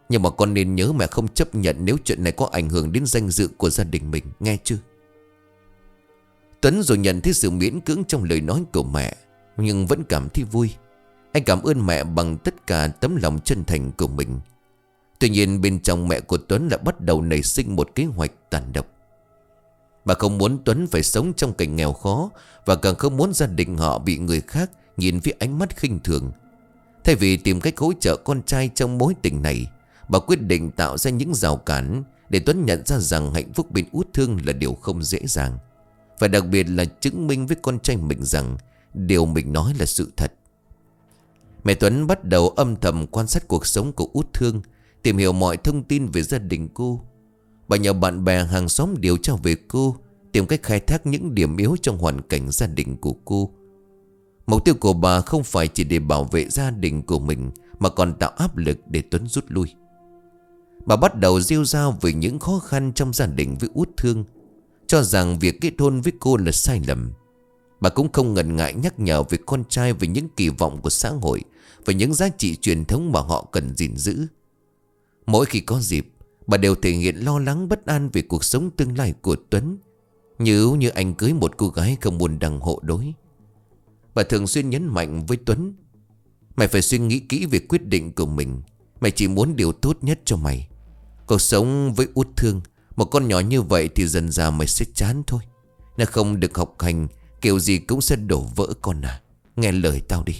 Nhưng mà con nên nhớ mẹ không chấp nhận nếu chuyện này có ảnh hưởng đến danh dự của gia đình mình, nghe chưa? Tuấn rồi nhận thấy sự miễn cưỡng trong lời nói của mẹ, nhưng vẫn cảm thấy vui. Anh cảm ơn mẹ bằng tất cả tấm lòng chân thành của mình. Tuy nhiên bên trong mẹ của Tuấn lại bắt đầu nảy sinh một kế hoạch tàn độc. Bà không muốn Tuấn phải sống trong cảnh nghèo khó, và càng không muốn gia đình họ bị người khác nhìn với ánh mắt khinh thường. Thay vì tìm cách hỗ trợ con trai trong mối tình này, bà quyết định tạo ra những rào cản để Tuấn nhận ra rằng hạnh phúc bên Út Thương là điều không dễ dàng. Và đặc biệt là chứng minh với con trai mình rằng điều mình nói là sự thật. Mẹ Tuấn bắt đầu âm thầm quan sát cuộc sống của Út Thương, tìm hiểu mọi thông tin về gia đình cô. Bà nhờ bạn bè hàng xóm điều tra về cô, tìm cách khai thác những điểm yếu trong hoàn cảnh gia đình của cô. Mục tiêu của bà không phải chỉ để bảo vệ gia đình của mình, mà còn tạo áp lực để Tuấn rút lui. Bà bắt đầu rêu rao về những khó khăn trong gia đình với Út Thương, cho rằng việc kết hôn với cô là sai lầm. Bà cũng không ngần ngại nhắc nhở về con trai về những kỳ vọng của xã hội, về những giá trị truyền thống mà họ cần gìn giữ. Mỗi khi có dịp, bà đều thể hiện lo lắng bất an về cuộc sống tương lai của Tuấn, như như anh cưới một cô gái không muốn đằng hộ đối. Bà thường xuyên nhấn mạnh với Tuấn: mày phải suy nghĩ kỹ về quyết định của mình. Mày chỉ muốn điều tốt nhất cho mày. Cuộc sống với Út Thương, một con nhỏ như vậy thì dần dà mày sẽ chán thôi. Nó không được học hành, kiểu gì cũng sẽ đổ vỡ con à. Nghe lời tao đi.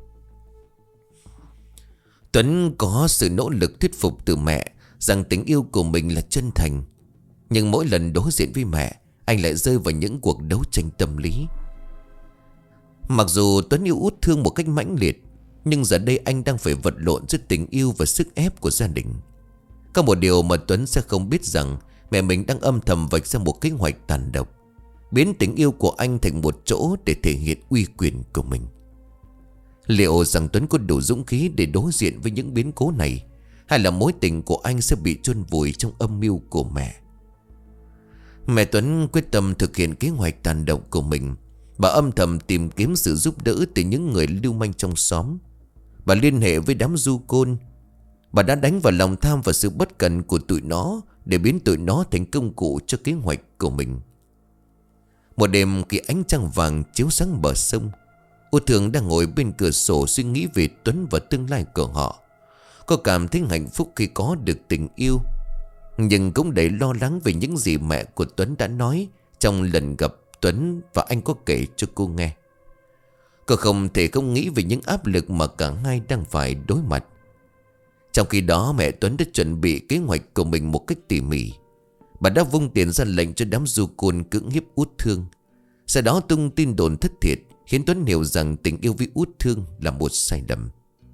Tuấn có sự nỗ lực thuyết phục từ mẹ rằng tình yêu của mình là chân thành. Nhưng mỗi lần đối diện với mẹ, anh lại rơi vào những cuộc đấu tranh tâm lý. Mặc dù Tuấn yêu Út Thương một cách mãnh liệt, nhưng giờ đây anh đang phải vật lộn giữa tình yêu và sức ép của gia đình. Có một điều mà Tuấn sẽ không biết rằng mẹ mình đang âm thầm vạch ra một kế hoạch tàn độc, biến tình yêu của anh thành một chỗ để thể hiện uy quyền của mình. Liệu rằng Tuấn có đủ dũng khí để đối diện với những biến cố này, hay là mối tình của anh sẽ bị chôn vùi trong âm mưu của mẹ? Mẹ Tuấn quyết tâm thực hiện kế hoạch tàn độc của mình. Bà âm thầm tìm kiếm sự giúp đỡ từ những người lưu manh trong xóm. Bà liên hệ với đám du côn. Bà đã đánh vào lòng tham và sự bất cẩn của tụi nó, để biến tụi nó thành công cụ cho kế hoạch của mình. Một đêm khi ánh trăng vàng chiếu sáng bờ sông, Út Thương đang ngồi bên cửa sổ suy nghĩ về Tuấn và tương lai của họ. Cô cảm thấy hạnh phúc khi có được tình yêu, nhưng cũng đầy lo lắng về những gì mẹ của Tuấn đã nói trong lần gặp Tuấn và anh có kể cho cô nghe. Cô không thể không nghĩ về những áp lực mà cả hai đang phải đối mặt. Trong khi đó, mẹ Tuấn đã chuẩn bị kế hoạch của mình một cách tỉ mỉ. Bà đã vung tiền ra lệnh cho đám du côn cưỡng hiếp Út Thương. Sau đó tung tin đồn thất thiệt, khiến Tuấn hiểu rằng tình yêu với Út Thương là một sai lầm.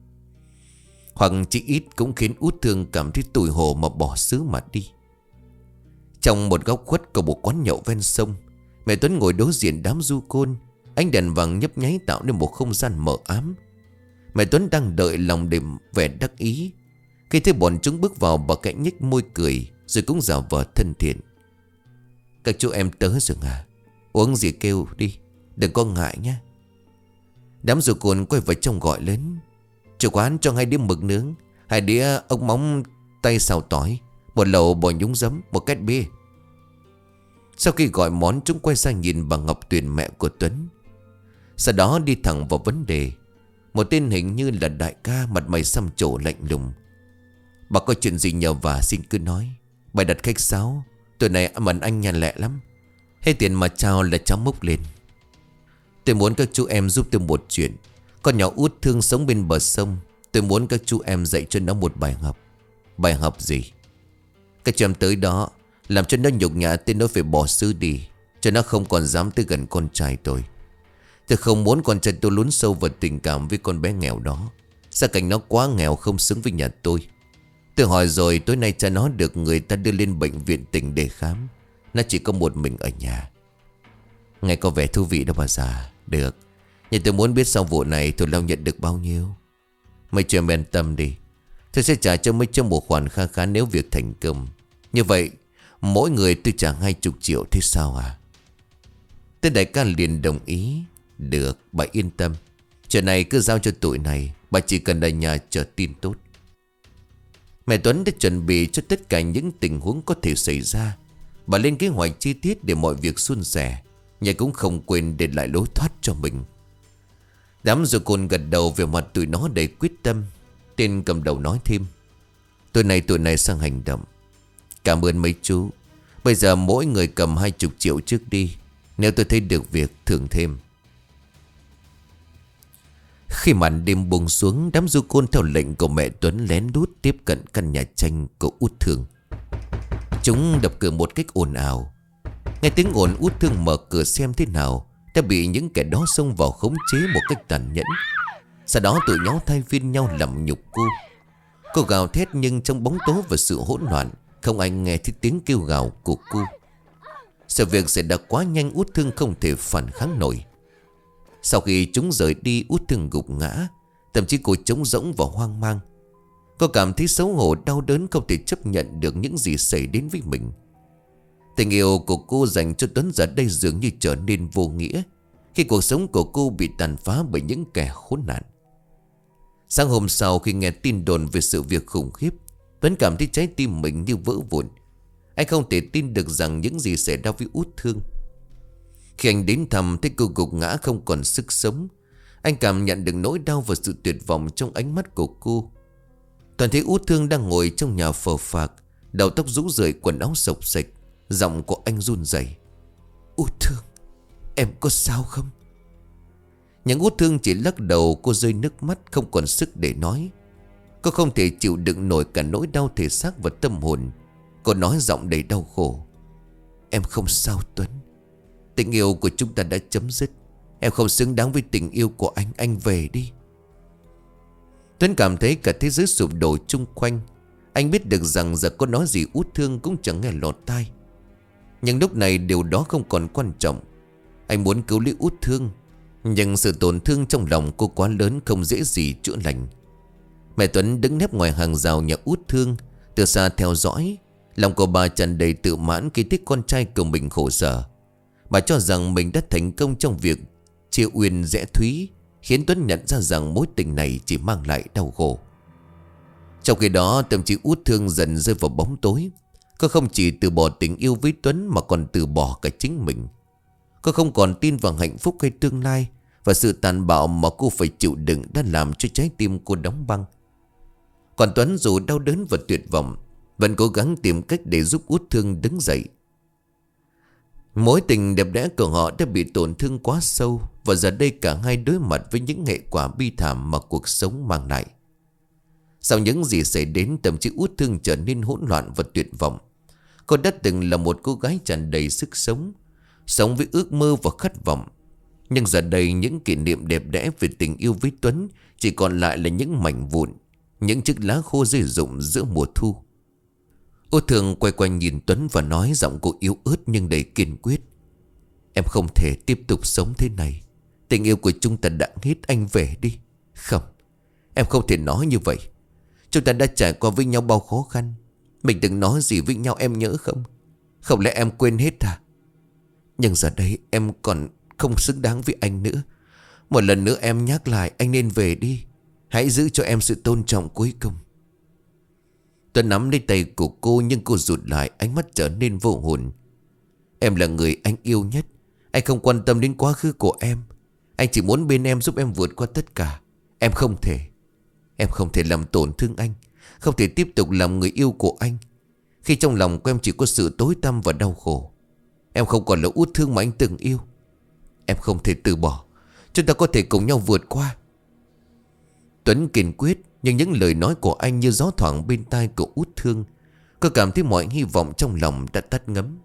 Hoặc chỉ ít cũng khiến Út Thương cảm thấy tủi hổ mà bỏ xứ mà đi. Trong một góc khuất của một quán nhậu ven sông, mẹ Tuấn ngồi đối diện đám du côn. Ánh đèn vàng nhấp nháy tạo nên một không gian mờ ám. Mẹ Tuấn đang đợi lòng để vẻ đắc ý. Khi thấy bọn chúng bước vào, bà khẽ nhếch môi cười, rồi cũng giả vờ thân thiện: các chú em tới rồi à? Uống gì kêu đi, đừng có ngại nhé. Đám du côn quay vào trong gọi lớn: chủ quán cho hai đĩa mực nướng, hai đĩa ốc móng tay xào tỏi, một lẩu bò nhúng giấm, một két bia. Sau khi gọi món, chúng quay sang nhìn bà Ngọc Tuyền, mẹ của Tuấn. Sau đó đi thẳng vào vấn đề. Một tên hình như là đại ca, mặt mày xăm trổ lạnh lùng: bà có chuyện gì nhờ vả xin cứ nói. Bà đặt khách sáo, tuổi này mần anh nhàn lẹ lắm. Hết tiền mà chào là cháu mốc lên. Tôi muốn các chú em giúp tôi một chuyện. Con nhỏ Út Thương sống bên bờ sông. Tôi muốn các chú em dạy cho nó một bài học. Bài học gì? Các chú em tới đó, làm cho nó nhục nhã tên nó phải bỏ xứ đi, cho nó không còn dám tới gần con trai tôi. Tôi không muốn con trai tôi lún sâu vào tình cảm với con bé nghèo đó. Gia cảnh nó quá nghèo, không xứng với nhà tôi. Tôi hỏi rồi, tối nay cha nó được người ta đưa lên bệnh viện tỉnh để khám. Nó chỉ có một mình ở nhà. Nghe có vẻ thú vị đó bà già. Được, nhưng tôi muốn biết sau vụ này Thù Lao nhận được bao nhiêu. Mấy chuyện yên tâm đi, tôi sẽ trả cho mấy cho một khoản kha khá nếu việc thành công. Như vậy mỗi người tôi trả hai chục triệu, thế sao à? Tên đại ca liền đồng ý: được, bà yên tâm. Chuyện này cứ giao cho tụi này, bà chỉ cần ở nhà chờ tin tốt. Mẹ Tuấn đã chuẩn bị cho tất cả những tình huống có thể xảy ra. Bà lên kế hoạch chi tiết để mọi việc suôn sẻ, nhưng cũng không quên để lại lối thoát cho mình. Đám rồi cồn gật đầu, về mặt tụi nó đầy quyết tâm. Tên cầm đầu nói thêm: tối nay tụi này sang hành động. Cảm ơn mấy chú. Bây giờ mỗi người cầm hai chục triệu trước đi. Nếu tôi thấy được việc thưởng thêm. Khi màn đêm buông xuống, đám du côn theo lệnh của mẹ Tuấn lén lút tiếp cận căn nhà tranh của Út Thương. Chúng đập cửa một cách ồn ào. Nghe tiếng ồn, Út Thương mở cửa xem thế nào đã bị những kẻ đó xông vào khống chế một cách tàn nhẫn. Sau đó tụi nhau thay phiên nhau làm nhục cô. Cô gào thét nhưng trong bóng tối và sự hỗn loạn, không ai nghe thấy tiếng kêu gào của cô. Sự việc xảy ra quá nhanh, Út Thương không thể phản kháng nổi. Sau khi chúng rời đi, Út Thương gục ngã. Thậm chí cô trống rỗng và hoang mang. Cô cảm thấy xấu hổ, đau đớn, không thể chấp nhận được những gì xảy đến với mình. Tình yêu của cô dành cho Tuấn giờ đây dường như trở nên vô nghĩa, khi cuộc sống của cô bị tàn phá bởi những kẻ khốn nạn. Sáng hôm sau, khi nghe tin đồn về sự việc khủng khiếp, Tuấn cảm thấy trái tim mình như vỡ vụn. Anh không thể tin được rằng những gì xảy ra với Út Thương. Khi anh đến thăm thấy cô gục ngã không còn sức sống, anh cảm nhận được nỗi đau và sự tuyệt vọng trong ánh mắt của cô. Toàn thấy Út Thương đang ngồi trong nhà phờ phạc, đầu tóc rũ rượi, quần áo xộc xệch. Giọng của anh run rẩy: Út Thương, em có sao không? Nhưng Út Thương chỉ lắc đầu. Cô rơi nước mắt, không còn sức để nói. Cô không thể chịu đựng nổi cả nỗi đau thể xác và tâm hồn. Cô nói giọng đầy đau khổ: Em không sao Tuấn. Tình yêu của chúng ta đã chấm dứt. Em không xứng đáng với tình yêu của anh. Anh về đi. Tuấn cảm thấy cả thế giới sụp đổ chung quanh. Anh biết được rằng giờ có nói gì Út Thương cũng chẳng nghe lọt tai. Nhưng lúc này điều đó không còn quan trọng. Anh muốn cứu lấy Út Thương, nhưng sự tổn thương trong lòng cô quá lớn, không dễ gì chữa lành. Mẹ Tuấn đứng nép ngoài hàng rào nhà Út Thương, từ xa theo dõi. Lòng của bà tràn đầy tự mãn khi thấy con trai của mình khổ sở. Bà cho rằng mình đã thành công trong việc chia Uyên rẽ Thúy, khiến Tuấn nhận ra rằng mối tình này chỉ mang lại đau khổ. Trong khi đó, tâm trí Út Thương dần rơi vào bóng tối. Cô không chỉ từ bỏ tình yêu với Tuấn mà còn từ bỏ cả chính mình. Cô không còn tin vào hạnh phúc hay tương lai, và sự tàn bạo mà cô phải chịu đựng đã làm cho trái tim cô đóng băng. Còn Tuấn dù đau đớn và tuyệt vọng, vẫn cố gắng tìm cách để giúp Út Thương đứng dậy. Mối tình đẹp đẽ của họ đã bị tổn thương quá sâu, và giờ đây cả hai đối mặt với những hệ quả bi thảm mà cuộc sống mang lại. Sau những gì xảy đến, tâm trí Út Thương trở nên hỗn loạn và tuyệt vọng. Cô đã từng là một cô gái tràn đầy sức sống, sống với ước mơ và khát vọng. Nhưng giờ đây những kỷ niệm đẹp đẽ về tình yêu với Tuấn chỉ còn lại là những mảnh vụn, những chiếc lá khô rơi rụng giữa mùa thu. Út Thương quay quanh nhìn Tuấn và nói, giọng cô yếu ớt nhưng đầy kiên quyết: Em không thể tiếp tục sống thế này. Tình yêu của chúng ta đã hết, anh về đi. Không, em không thể nói như vậy. Chúng ta đã trải qua với nhau bao khó khăn. Mình từng nói gì với nhau em nhớ không? Không lẽ em quên hết à? Nhưng giờ đây em còn không xứng đáng với anh nữa. Một lần nữa em nhắc lại, anh nên về đi. Hãy giữ cho em sự tôn trọng cuối cùng. Tuấn nắm lấy tay của cô, nhưng cô rụt lại, ánh mắt trở nên vô hồn. Em là người anh yêu nhất. Anh không quan tâm đến quá khứ của em. Anh chỉ muốn bên em, giúp em vượt qua tất cả. Em không thể Em không thể làm tổn thương anh, không thể tiếp tục làm người yêu của anh, khi trong lòng của em chỉ có sự tối tăm và đau khổ. Em không còn là Út Thương mà anh từng yêu. Em không thể từ bỏ. Chúng ta có thể cùng nhau vượt qua. Tuấn kiên quyết, nhưng những lời nói của anh như gió thoảng bên tai của Út Thương. Cô cảm thấy mọi hy vọng trong lòng đã tắt ngấm.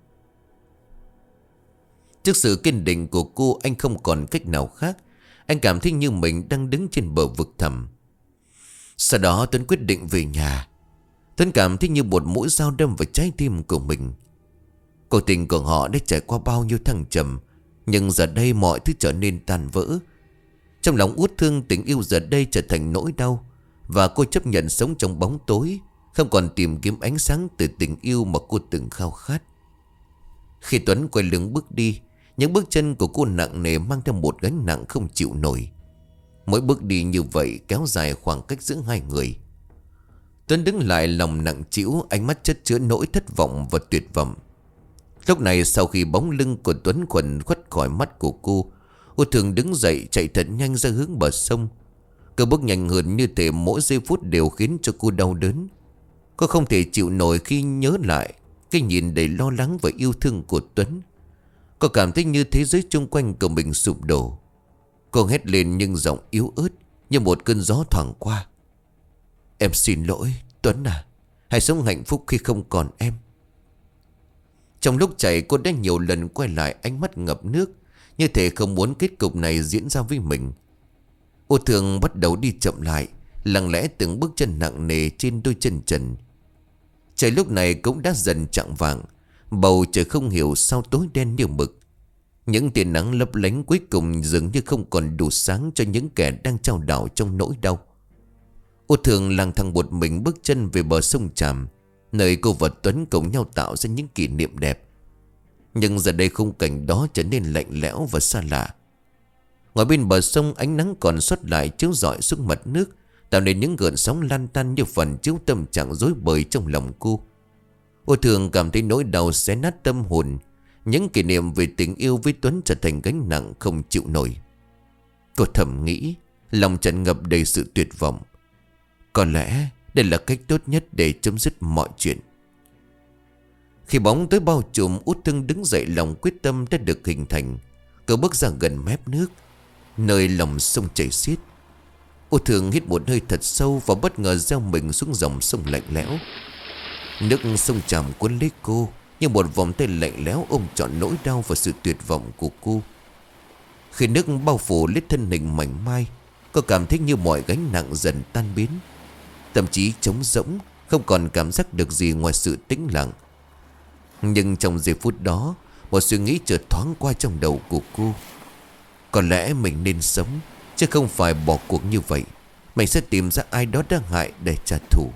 Trước sự kiên định của cô, anh không còn cách nào khác. Anh cảm thấy như mình đang đứng trên bờ vực thẳm. Sau đó Tuấn quyết định về nhà. Tuấn cảm thấy như một mũi dao đâm vào trái tim của mình. Cuộc tình của họ đã trải qua bao nhiêu thăng trầm, nhưng giờ đây mọi thứ trở nên tan vỡ. Trong lòng Út Thương, tình yêu giờ đây trở thành nỗi đau, và cô chấp nhận sống trong bóng tối, không còn tìm kiếm ánh sáng từ tình yêu mà cô từng khao khát. Khi Tuấn quay lưng bước đi, những bước chân của cô nặng nề, mang theo một gánh nặng không chịu nổi. Mỗi bước đi như vậy kéo dài khoảng cách giữa hai người. Tuấn đứng lại lòng nặng trĩu, ánh mắt chất chứa nỗi thất vọng và tuyệt vọng. Lúc này sau khi bóng lưng của Tuấn quần khuất khỏi mắt của cô, Út Thương đứng dậy chạy thật nhanh ra hướng bờ sông. Cứ bước nhanh hơn như thể mỗi giây phút đều khiến cho cô đau đớn. Cô không thể chịu nổi khi nhớ lại cái nhìn đầy lo lắng và yêu thương của Tuấn. Cô cảm thấy như thế giới xung quanh của mình sụp đổ. Cô hét lên nhưng giọng yếu ớt như một cơn gió thoảng qua. Em xin lỗi Tuấn à, hãy sống hạnh phúc khi không còn em. Trong lúc chạy cô đã nhiều lần quay lại, ánh mắt ngập nước, như thể không muốn kết cục này diễn ra với mình. Út Thương bắt đầu đi chậm lại, lặng lẽ từng bước chân nặng nề trên đôi chân trần. Trời lúc này cũng đã dần chạng vạng, bầu trời không hiểu sao tối đen như mực. Những tia nắng lấp lánh cuối cùng dường như không còn đủ sáng cho những kẻ đang chao đảo trong nỗi đau. Út Thương lang thang một mình bước chân về bờ sông Tràm, nơi cô và Tuấn cùng nhau tạo ra những kỷ niệm đẹp. Nhưng giờ đây khung cảnh đó trở nên lạnh lẽo và xa lạ. Ngoài bên bờ sông, ánh nắng còn sót lại chiếu rọi xuống mặt nước, tạo nên những gợn sóng lan tăn như phần chiếu tâm trạng rối bời trong lòng cô. Út Thương cảm thấy nỗi đau xé nát tâm hồn. Những kỷ niệm về tình yêu với Tuấn trở thành gánh nặng không chịu nổi. Cô thầm nghĩ, lòng tràn ngập đầy sự tuyệt vọng. Có lẽ đây là cách tốt nhất để chấm dứt mọi chuyện. Khi bóng tối bao trùm, Út Thương đứng dậy, lòng quyết tâm đã được hình thành. Cô bước ra gần mép nước, nơi lòng sông chảy xiết. Út Thương hít một hơi thật sâu và bất ngờ gieo mình xuống dòng sông lạnh lẽo. Nước sông Tràm cuốn lấy cô như một vòng tay lạnh lẽo ôm trọn nỗi đau và sự tuyệt vọng của cô. Khi nước bao phủ lấy thân hình mảnh mai, cô cảm thấy như mọi gánh nặng dần tan biến. Tâm trí trống rỗng, không còn cảm giác được gì ngoài sự tĩnh lặng. Nhưng trong giây phút đó, một suy nghĩ chợt thoáng qua trong đầu của cô. Có lẽ mình nên sống, chứ không phải bỏ cuộc như vậy. Mình sẽ tìm ra ai đó đang hại để trả thù.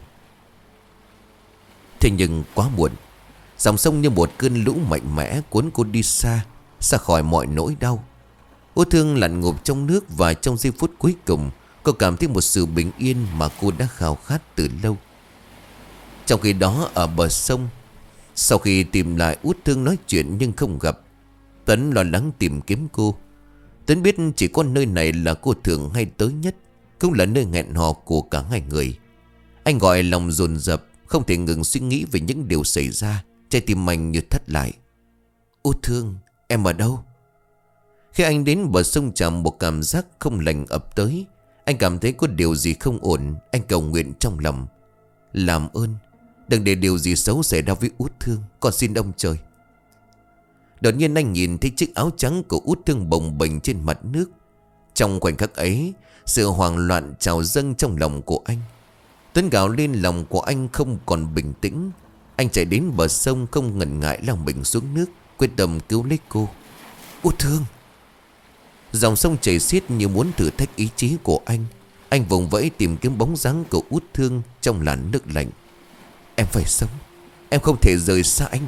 Thế nhưng quá muộn. Dòng sông như một cơn lũ mạnh mẽ cuốn cô đi xa, xa khỏi mọi nỗi đau. Út Thương lặn ngụp trong nước, và trong giây phút cuối cùng, cô cảm thấy một sự bình yên mà cô đã khao khát từ lâu. Trong khi đó ở bờ sông, sau khi tìm lại Út Thương nói chuyện nhưng không gặp, Tuấn lo lắng tìm kiếm cô. Tuấn biết chỉ có nơi này là cô thường hay tới nhất, cũng là nơi hẹn hò của cả hai người. Anh gọi lòng dồn dập, không thể ngừng suy nghĩ về những điều xảy ra. Trái tim anh như thắt lại. Út Thương, em ở đâu? Khi anh đến bờ sông Tràm, một cảm giác không lành ập tới. Anh cảm thấy có điều gì không ổn. Anh cầu nguyện trong lòng, làm ơn đừng để điều gì xấu xảy ra với Út Thương, con xin ông trời. Đột nhiên anh nhìn thấy chiếc áo trắng của Út Thương bồng bềnh trên mặt nước. Trong khoảnh khắc ấy, sự hoang loạn trào dâng trong lòng của anh. Tuấn gào lên, lòng của anh không còn bình tĩnh. Anh chạy đến bờ sông, không ngần ngại lao mình xuống nước, quyết tâm cứu lấy cô. Út Thương! Dòng sông chảy xiết như muốn thử thách ý chí của anh. Anh vùng vẫy tìm kiếm bóng dáng của Út Thương trong làn nước lạnh. Em phải sống, em không thể rời xa anh.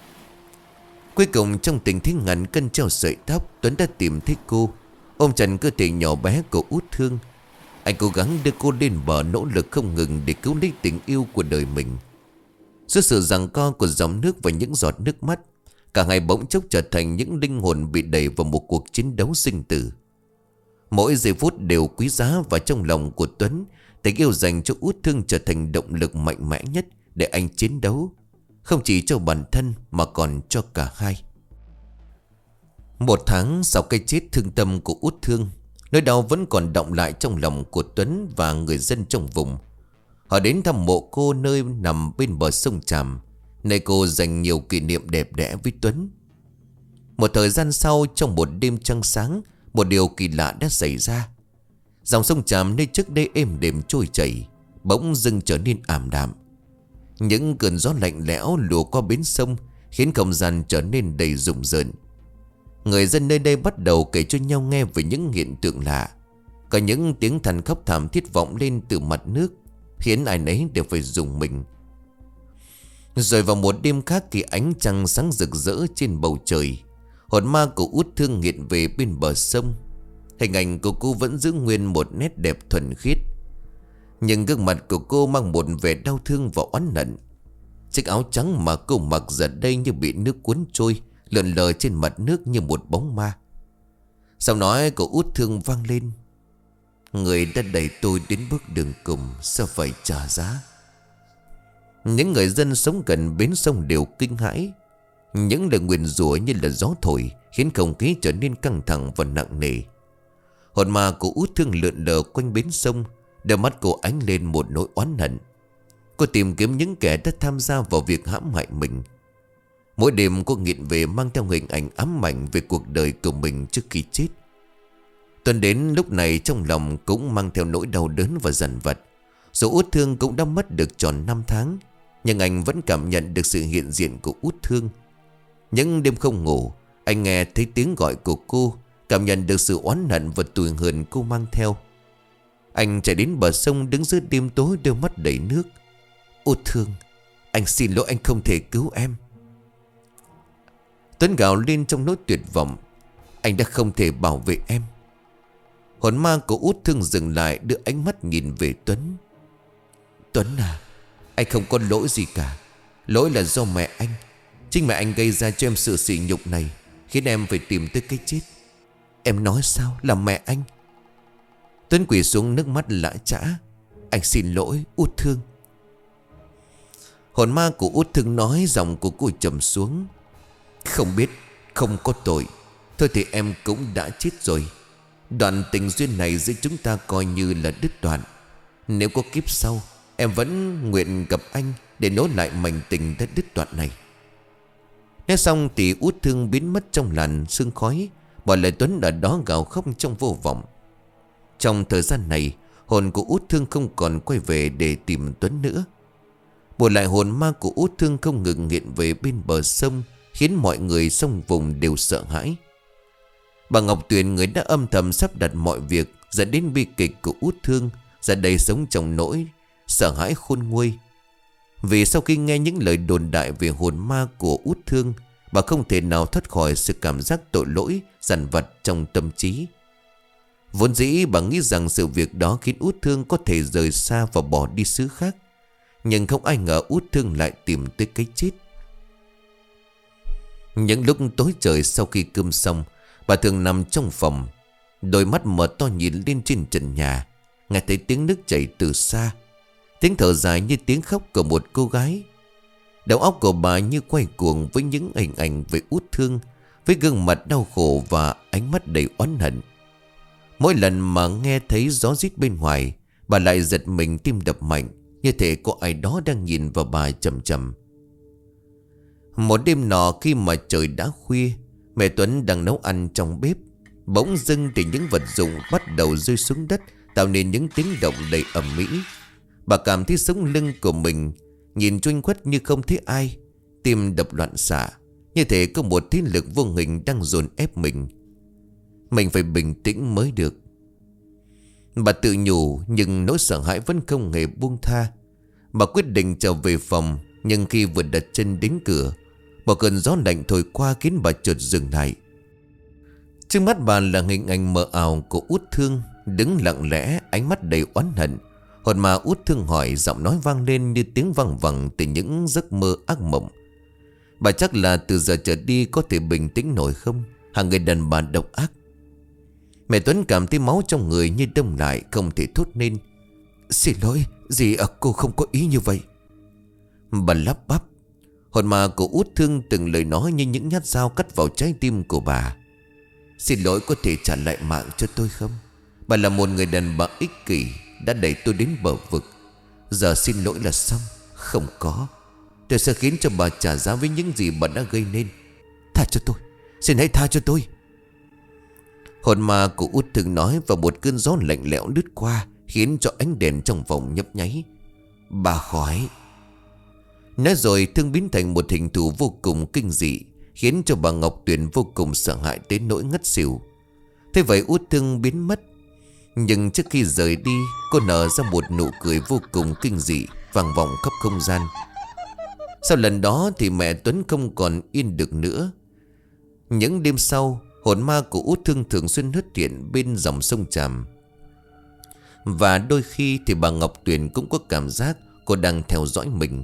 Cuối cùng trong tình thế ngàn cân treo sợi tóc, Tuấn đã tìm thấy cô, ôm chặt cơ thể nhỏ bé của Út Thương. Anh cố gắng đưa cô lên bờ, nỗ lực không ngừng để cứu lấy tình yêu của đời mình. Giữa sự giằng co của dòng nước và những giọt nước mắt, cả hai bỗng chốc trở thành những linh hồn bị đẩy vào một cuộc chiến đấu sinh tử. Mỗi giây phút đều quý giá, và trong lòng của Tuấn, tình yêu dành cho Út Thương trở thành động lực mạnh mẽ nhất để anh chiến đấu, không chỉ cho bản thân mà còn cho cả hai. Một tháng sau cái chết thương tâm của Út Thương, nỗi đau vẫn còn đọng lại trong lòng của Tuấn và người dân trong vùng. Họ đến thăm mộ cô nơi nằm bên bờ sông Tràm, nơi cô dành nhiều kỷ niệm đẹp đẽ với Tuấn. Một thời gian sau, trong một đêm trăng sáng, một điều kỳ lạ đã xảy ra. Dòng sông Tràm nơi trước đây êm đềm trôi chảy, bỗng dưng trở nên ảm đạm. Những cơn gió lạnh lẽo lùa qua bến sông, khiến không gian trở nên đầy rùng rợn. Người dân nơi đây bắt đầu kể cho nhau nghe về những hiện tượng lạ. Có những tiếng than khóc thảm thiết vọng lên từ mặt nước, khiến ai nấy đều phải rùng mình. Rồi vào một đêm khác, thì ánh trăng sáng rực rỡ trên bầu trời, hồn ma của Út Thương hiện về bên bờ sông. Hình ảnh của cô vẫn giữ nguyên một nét đẹp thuần khiết. Nhưng gương mặt của cô mang một vẻ đau thương và oán hận. Chiếc áo trắng mà cô mặc giờ đây như bị nước cuốn trôi, lượn lờ trên mặt nước như một bóng ma. Giọng nói của Út Thương vang lên: người đã đẩy tôi đến bước đường cùng, sao phải trả giá? Những người dân sống gần bến sông đều kinh hãi. Những lời nguyền rủa như là gió thổi, khiến không khí trở nên căng thẳng và nặng nề. Hồn ma của Út Thương lượn lờ quanh bến sông, đôi mắt cô ánh lên một nỗi oán hận. Cô tìm kiếm những kẻ đã tham gia vào việc hãm hại mình. Mỗi đêm cô nghiện về, mang theo hình ảnh ám ảnh về cuộc đời của mình trước khi chết. Tuần đến lúc này trong lòng cũng mang theo nỗi đau đớn và dằn vặt. Dù Út Thương cũng đã mất được tròn năm tháng, nhưng anh vẫn cảm nhận được sự hiện diện của Út Thương. Những đêm không ngủ, anh nghe thấy tiếng gọi của cô, cảm nhận được sự oán hận và tủi hờn cô mang theo. Anh chạy đến bờ sông, đứng giữa đêm tối, đôi mắt đầy nước. Út Thương, anh xin lỗi, anh không thể cứu em. Tuấn gào lên trong nỗi tuyệt vọng: anh đã không thể bảo vệ em. Hồn ma của Út Thương dừng lại, đưa ánh mắt nhìn về Tuấn. Tuấn à, anh không có lỗi gì cả. Lỗi là do mẹ anh. Chính mẹ anh gây ra cho em sự sỉ nhục này, khiến em phải tìm tới cái chết. Em nói sao là mẹ anh? Tuấn quỳ xuống, nước mắt lã chã: anh xin lỗi Út Thương. Hồn ma của Út Thương nói, giọng của cô trầm xuống: không biết, không có tội. Thôi thì em cũng đã chết rồi. Đoạn tình duyên này giữa chúng ta coi như là đứt đoạn. Nếu có kiếp sau, em vẫn nguyện gặp anh để nối lại mảnh tình đã đứt đoạn này. Nói xong thì Út Thương biến mất trong làn sương khói, bỏ lại Tuấn ở đó gào khóc trong vô vọng. Trong thời gian này, hồn của Út Thương không còn quay về để tìm Tuấn nữa. Bù lại hồn ma của Út Thương không ngừng nghiện về bên bờ sông, khiến mọi người trong vùng đều sợ hãi. Bà Ngọc Tuyền, người đã âm thầm sắp đặt mọi việc, dẫn đến bi kịch của Út Thương, giờ đây sống trong nỗi sợ hãi khôn nguôi. Vì sau khi nghe những lời đồn đại về hồn ma của Út Thương, bà không thể nào thoát khỏi sự cảm giác tội lỗi dằn vặt trong tâm trí. Vốn dĩ bà nghĩ rằng sự việc đó khiến Út Thương có thể rời xa và bỏ đi xứ khác, nhưng không ai ngờ Út Thương lại tìm tới cái chết. Những lúc tối trời sau khi cơm xong, bà thường nằm trong phòng, đôi mắt mở to nhìn lên trên trần nhà, nghe thấy tiếng nước chảy từ xa, tiếng thở dài như tiếng khóc của một cô gái. Đầu óc của bà như quay cuồng với những hình ảnh về Út Thương, với gương mặt đau khổ và ánh mắt đầy oán hận. Mỗi lần mà nghe thấy gió rít bên ngoài, bà lại giật mình, tim đập mạnh, như thể có ai đó đang nhìn vào bà chầm chầm. Một đêm nọ, khi mà trời đã khuya, mẹ Tuấn đang nấu ăn trong bếp, bỗng dưng thì những vật dụng bắt đầu rơi xuống đất, tạo nên những tiếng động đầy ầm ĩ. Bà cảm thấy sống lưng của mình nhìn choanh quất như không thấy ai, tim đập loạn xạ, như thể có một thế lực vô hình đang dồn ép mình. Mình phải bình tĩnh mới được, bà tự nhủ, nhưng nỗi sợ hãi vẫn không hề buông tha. Bà quyết định trở về phòng, nhưng khi vừa đặt chân đến cửa, một cơn gió lạnh thổi qua khiến bà chợt dừng lại. Trước mắt bà là hình ảnh mờ ảo của Út Thương, đứng lặng lẽ, ánh mắt đầy oán hận. Hồn ma Út Thương hỏi, giọng nói vang lên như tiếng văng vẳng từ những giấc mơ ác mộng: bà chắc là từ giờ trở đi có thể bình tĩnh nổi không, hàng người đàn bà độc ác? Mẹ Tuấn cảm thấy máu trong người như đông lại, không thể thốt nên: xin lỗi, dì à, cô không có ý như vậy. Bà lắp bắp. Hồn ma của Út Thương từng lời nói như những nhát dao cắt vào trái tim của bà: xin lỗi, có thể trả lại mạng cho tôi không? Bà là một người đàn bà ích kỷ, đã đẩy tôi đến bờ vực. Giờ xin lỗi là xong? Không có. Tôi sẽ khiến cho bà trả giá với những gì bà đã gây nên. Tha cho tôi, xin hãy tha cho tôi. Hồn ma của Út Thương nói, và một cơn gió lạnh lẽo lướt qua, khiến cho ánh đèn trong phòng nhấp nháy. Bà khỏi. Nói rồi Thương biến thành một hình thù vô cùng kinh dị, khiến cho bà Ngọc Tuyền vô cùng sợ hãi đến nỗi ngất xỉu. Thế vậy Út Thương biến mất, nhưng trước khi rời đi, cô nở ra một nụ cười vô cùng kinh dị, vang vọng khắp không gian. Sau lần đó thì mẹ Tuấn không còn yên được nữa. Những đêm sau, hồn ma của Út Thương thường xuyên xuất hiện bên dòng sông Tràm. Và đôi khi thì bà Ngọc Tuyền cũng có cảm giác cô đang theo dõi mình.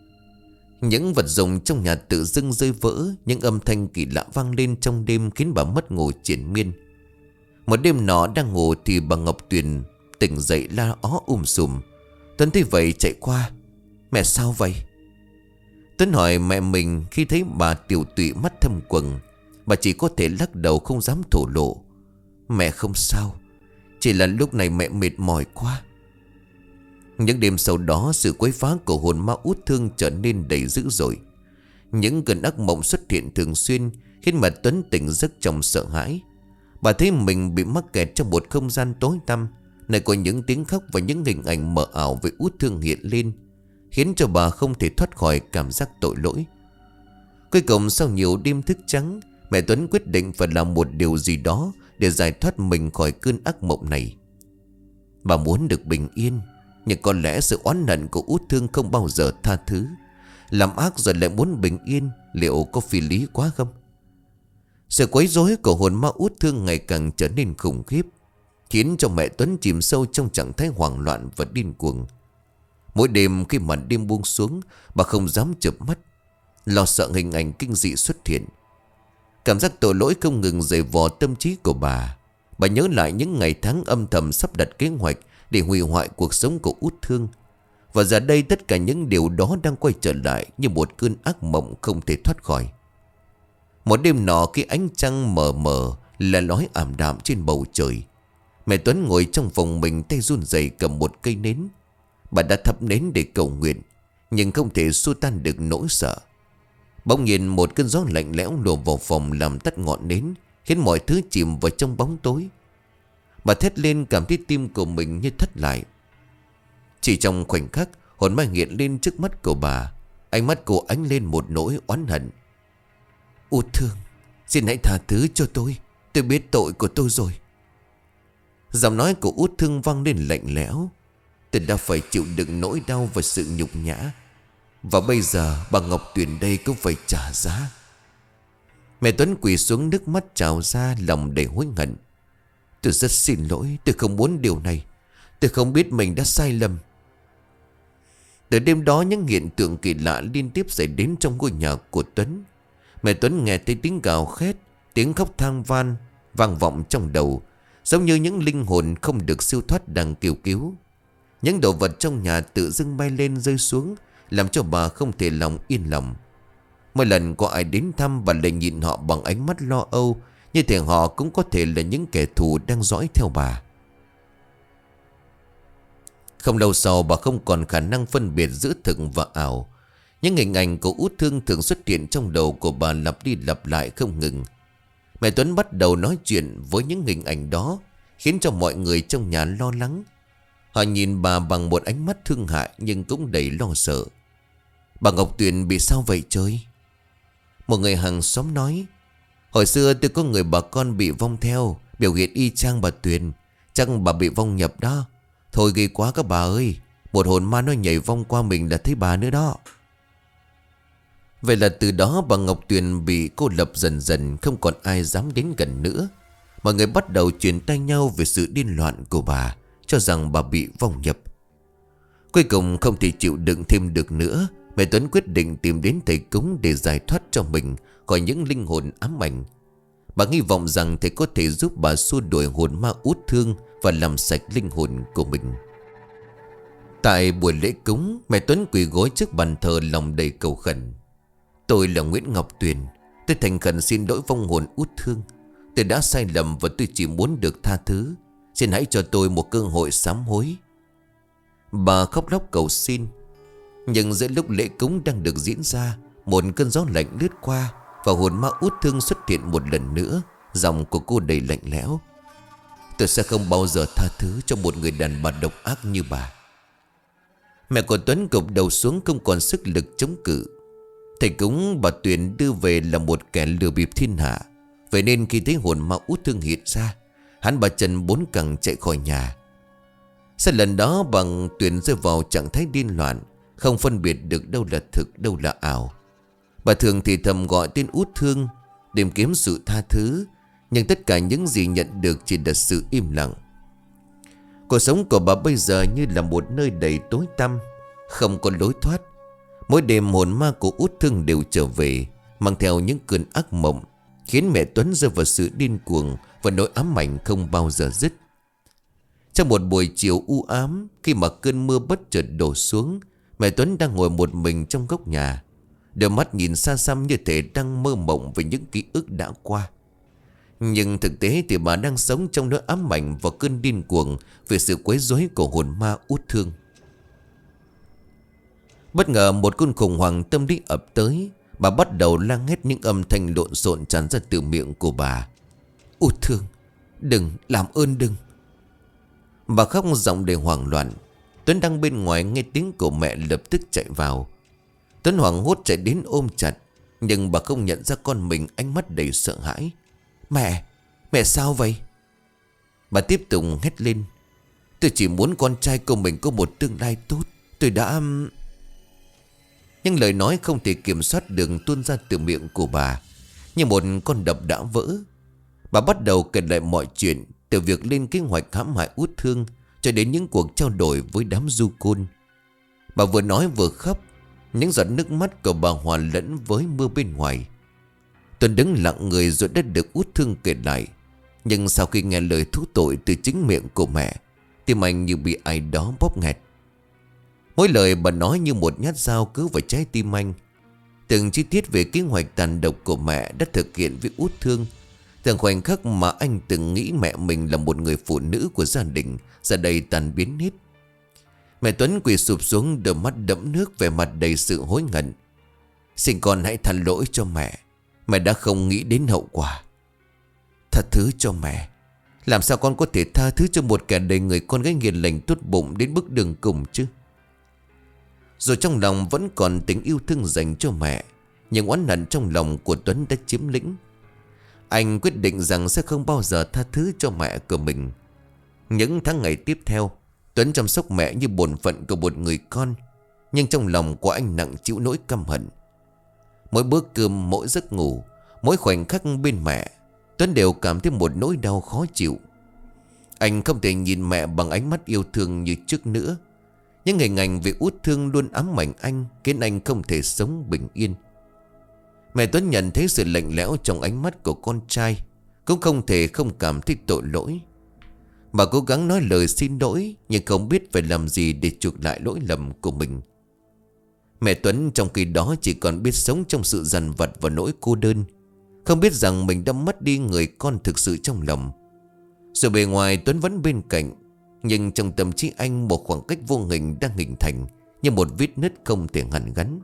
Những vật dụng trong nhà tự dưng rơi vỡ, những âm thanh kỳ lạ vang lên trong đêm khiến bà mất ngủ triền miên. Một đêm nọ đang ngủ thì bà Ngọc Tuyền tỉnh dậy la ó um sùm. Tuấn thấy vậy chạy qua. Mẹ sao vậy? Tuấn hỏi mẹ mình. Khi thấy bà tiểu tụy mắt thâm quầng, bà chỉ có thể lắc đầu không dám thổ lộ. Mẹ không sao, chỉ là lúc này mẹ mệt mỏi quá. Những đêm sau đó, sự quấy phá của hồn ma út thương trở nên đầy dữ dội. Những cơn ác mộng xuất hiện thường xuyên, khiến mà Tuấn tỉnh giấc trong sợ hãi. Bà thấy mình bị mắc kẹt trong một không gian tối tăm, nơi có những tiếng khóc và những hình ảnh mờ ảo về út thương hiện lên, khiến cho bà không thể thoát khỏi cảm giác tội lỗi. Cuối cùng sau nhiều đêm thức trắng, mẹ Tuấn quyết định phải làm một điều gì đó để giải thoát mình khỏi cơn ác mộng này. Bà muốn được bình yên, nhưng có lẽ sự oán hận của út thương không bao giờ tha thứ. Làm ác rồi lại muốn bình yên, liệu có phi lý quá không? Sự quấy rối của hồn ma út thương ngày càng trở nên khủng khiếp, khiến cho mẹ Tuấn chìm sâu trong trạng thái hoảng loạn và điên cuồng. Mỗi đêm khi màn đêm buông xuống, bà không dám chợp mắt, lo sợ hình ảnh kinh dị xuất hiện. Cảm giác tội lỗi không ngừng dày vò tâm trí của bà. Bà nhớ lại những ngày tháng âm thầm sắp đặt kế hoạch để hủy hoại cuộc sống của út thương. Và giờ đây tất cả những điều đó đang quay trở lại như một cơn ác mộng không thể thoát khỏi. Một đêm nọ khi ánh trăng mờ mờ là lói ảm đạm trên bầu trời, mẹ Tuấn ngồi trong phòng mình, tay run rẩy cầm một cây nến. Bà đã thắp nến để cầu nguyện, nhưng không thể xua tan được nỗi sợ. Bỗng nhiên một cơn gió lạnh lẽo lùa vào phòng làm tắt ngọn nến, khiến mọi thứ chìm vào trong bóng tối. Bà thét lên, cảm thấy tim của mình như thắt lại. Chỉ trong khoảnh khắc, hồn ma hiện lên trước mắt của bà. Ánh mắt cô ánh lên một nỗi oán hận. Út thương, xin hãy tha thứ cho tôi. Tôi biết tội của tôi rồi. Giọng nói của út thương vang lên lạnh lẽo. Tôi đã phải chịu đựng nỗi đau và sự nhục nhã, và bây giờ bà Ngọc Tuyền đây cũng phải trả giá. Mẹ Tuấn quỳ xuống, nước mắt trào ra, lòng đầy hối hận. Tôi rất xin lỗi, tôi không muốn điều này. Tôi không biết mình đã sai lầm. Từ đêm đó, những hiện tượng kỳ lạ liên tiếp xảy đến trong ngôi nhà của Tuấn. Mẹ Tuấn nghe thấy tiếng gào khét, tiếng khóc than van vang vọng trong đầu, giống như những linh hồn không được siêu thoát đang kêu cứu. Những đồ vật trong nhà tự dưng bay lên rơi xuống, làm cho bà không thể lòng yên lòng. Mỗi lần có ai đến thăm, bà lại nhìn họ bằng ánh mắt lo âu, như thể họ cũng có thể là những kẻ thù đang dõi theo bà. Không lâu sau, bà không còn khả năng phân biệt giữa thực và ảo. Những hình ảnh của út thương thường xuất hiện trong đầu của bà, lặp đi lặp lại không ngừng. Mẹ Tuấn bắt đầu nói chuyện với những hình ảnh đó, khiến cho mọi người trong nhà lo lắng. Họ nhìn bà bằng một ánh mắt thương hại, nhưng cũng đầy lo sợ. Bà Ngọc Tuyền bị sao vậy trời? Một người hàng xóm nói. Hồi xưa tôi có người bà con bị vong theo, biểu hiện y chang bà Tuyền. Chắc bà bị vong nhập đó. Thôi ghê quá các bà ơi, một hồn ma nó nhảy vong qua mình là thấy bà nữa đó. Vậy là từ đó bà Ngọc Tuyền bị cô lập dần dần, không còn ai dám đến gần nữa. Mọi người bắt đầu truyền tay nhau về sự điên loạn của bà, cho rằng bà bị vong nhập. Cuối cùng không thể chịu đựng thêm được nữa, mẹ Tuấn quyết định tìm đến thầy cúng để giải thoát cho mình khỏi những linh hồn ám ảnh. Bà hy vọng rằng thầy có thể giúp bà xua đuổi hồn ma út thương và làm sạch linh hồn của mình. Tại buổi lễ cúng, mẹ Tuấn quỳ gối trước bàn thờ, lòng đầy cầu khẩn. Tôi là Nguyễn Ngọc Tuyền, tôi thành khẩn xin lỗi vong hồn út thương. Tôi đã sai lầm và tôi chỉ muốn được tha thứ. Xin hãy cho tôi một cơ hội sám hối. Bà khóc lóc cầu xin. Nhưng giữa lúc lễ cúng đang được diễn ra, một cơn gió lạnh lướt qua, và hồn ma út thương xuất hiện một lần nữa. Giọng của cô đầy lạnh lẽo. Tôi sẽ không bao giờ tha thứ cho một người đàn bà độc ác như bà. Mẹ của Tuấn gục đầu xuống, không còn sức lực chống cự. Thầy cúng bà Tuyền đưa về là một kẻ lừa bịp thiên hạ. Vậy nên khi thấy hồn ma út thương hiện ra, hắn bà Trần bốn cẳng chạy khỏi nhà. Sau lần đó, bằng Tuyền rơi vào trạng thái điên loạn, không phân biệt được đâu là thực, đâu là ảo. Bà thường thì thầm gọi tên út thương, tìm kiếm sự tha thứ, nhưng tất cả những gì nhận được chỉ là sự im lặng. Cuộc sống của bà bây giờ như là một nơi đầy tối tăm, không có lối thoát. Mỗi đêm hồn ma của Út Thương đều trở về, mang theo những cơn ác mộng, khiến mẹ Tuấn rơi vào sự điên cuồng và nỗi ám ảnh không bao giờ dứt. Trong một buổi chiều u ám, khi mà cơn mưa bất chợt đổ xuống, mẹ Tuấn đang ngồi một mình trong góc nhà, đôi mắt nhìn xa xăm như thể đang mơ mộng về những ký ức đã qua. Nhưng thực tế thì bà đang sống trong nỗi ám ảnh và cơn điên cuồng về sự quấy rối của hồn ma Út Thương. Bất ngờ một cơn khủng hoảng tâm lý ập tới. Bà bắt đầu la hét những âm thanh lộn xộn tràn ra từ miệng của bà. Út Thương, đừng, làm ơn đừng. Bà khóc giọng đầy hoảng loạn. Tuấn đang bên ngoài nghe tiếng của mẹ lập tức chạy vào. Tuấn hoảng hốt chạy đến ôm chặt, nhưng bà không nhận ra con mình, ánh mắt đầy sợ hãi. Mẹ, mẹ sao vậy? Bà tiếp tục hét lên. Tôi chỉ muốn con trai của mình có một tương lai tốt. Tôi đã... Nhưng lời nói không thể kiểm soát được tuôn ra từ miệng của bà, như một con đập đã vỡ. Bà bắt đầu kể lại mọi chuyện, từ việc lên kế hoạch hãm hại Út Thương cho đến những cuộc trao đổi với đám du côn. Bà vừa nói vừa khóc, những giọt nước mắt của bà hòa lẫn với mưa bên ngoài. Tuấn đứng lặng người rồi đã được Út Thương kể lại. Nhưng sau khi nghe lời thú tội từ chính miệng của mẹ, tim anh như bị ai đó bóp nghẹt. Mỗi lời bà nói như một nhát dao cứ vào trái tim anh. Từng chi tiết về kế hoạch tàn độc của mẹ đã thực hiện với Út Thương, từng khoảnh khắc mà anh từng nghĩ mẹ mình là một người phụ nữ của gia đình, giờ đây tan biến hết. Mẹ Tuấn quỳ sụp xuống, đôi mắt đẫm nước, vẻ mặt đầy sự hối hận. Xin con hãy tha lỗi cho mẹ. Mẹ đã không nghĩ đến hậu quả. Tha thứ cho mẹ. Làm sao con có thể tha thứ cho một kẻ đầy người con gái hiền lành tốt bụng đến bước đường cùng chứ? Rồi trong lòng vẫn còn tình yêu thương dành cho mẹ, nhưng oán hận trong lòng của Tuấn đã chiếm lĩnh. Anh quyết định rằng sẽ không bao giờ tha thứ cho mẹ của mình. Những tháng ngày tiếp theo, Tuấn chăm sóc mẹ như bổn phận của một người con, nhưng trong lòng của anh nặng chịu nỗi căm hận. Mỗi bữa cơm, mỗi giấc ngủ, mỗi khoảnh khắc bên mẹ, Tuấn đều cảm thấy một nỗi đau khó chịu. Anh không thể nhìn mẹ bằng ánh mắt yêu thương như trước nữa. Những hình ảnh về Út Thương luôn ám ảnh anh, khiến anh không thể sống bình yên. Mẹ Tuấn nhận thấy sự lạnh lẽo trong ánh mắt của con trai, cũng không thể không cảm thấy tội lỗi. Bà cố gắng nói lời xin lỗi, nhưng không biết phải làm gì để chuộc lại lỗi lầm của mình. Mẹ Tuấn trong khi đó chỉ còn biết sống trong sự dằn vặt và nỗi cô đơn, không biết rằng mình đã mất đi người con thực sự trong lòng. Rồi bề ngoài Tuấn vẫn bên cạnh, nhưng trong tâm trí anh một khoảng cách vô hình đang hình thành, như một vết nứt không thể hàn gắn.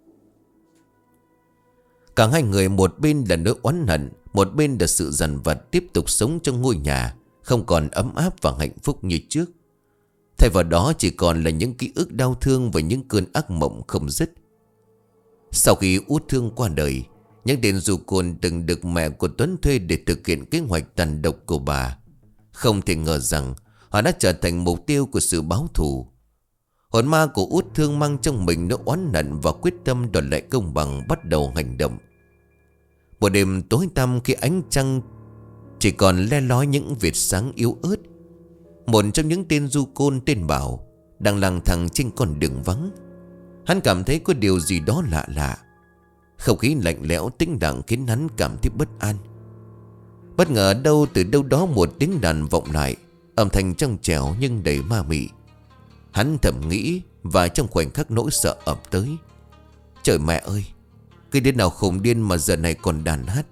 Cả hai người, một bên là nỗi oán hận, một bên là sự dằn vặt, tiếp tục sống trong ngôi nhà không còn ấm áp và hạnh phúc như trước. Thay vào đó chỉ còn là những ký ức đau thương và những cơn ác mộng không dứt. Sau khi Út Thương qua đời, những tên du côn từng được mẹ của Tuấn thuê để thực hiện kế hoạch tàn độc của bà, không thể ngờ rằng họ đã trở thành mục tiêu của sự báo thù. Hồn ma của Út Thương mang trong mình nỗi oán hận và quyết tâm đòi lại công bằng bắt đầu hành động. Một đêm tối tăm, khi ánh trăng chỉ còn le lói những vệt sáng yếu ớt, một trong những tên du côn tên Bảo đang lang thang trên con đường vắng. Hắn cảm thấy có điều gì đó lạ lạ. Không khí lạnh lẽo tĩnh lặng khiến hắn cảm thấy bất an. Bất ngờ đâu từ đâu đó một tiếng đàn vọng lại, âm thanh trong trẻo nhưng đầy ma mị. Hắn thầm nghĩ, và trong khoảnh khắc nỗi sợ ập tới. Trời mẹ ơi, cái đứa nào khùng điên mà giờ này còn đàn hát.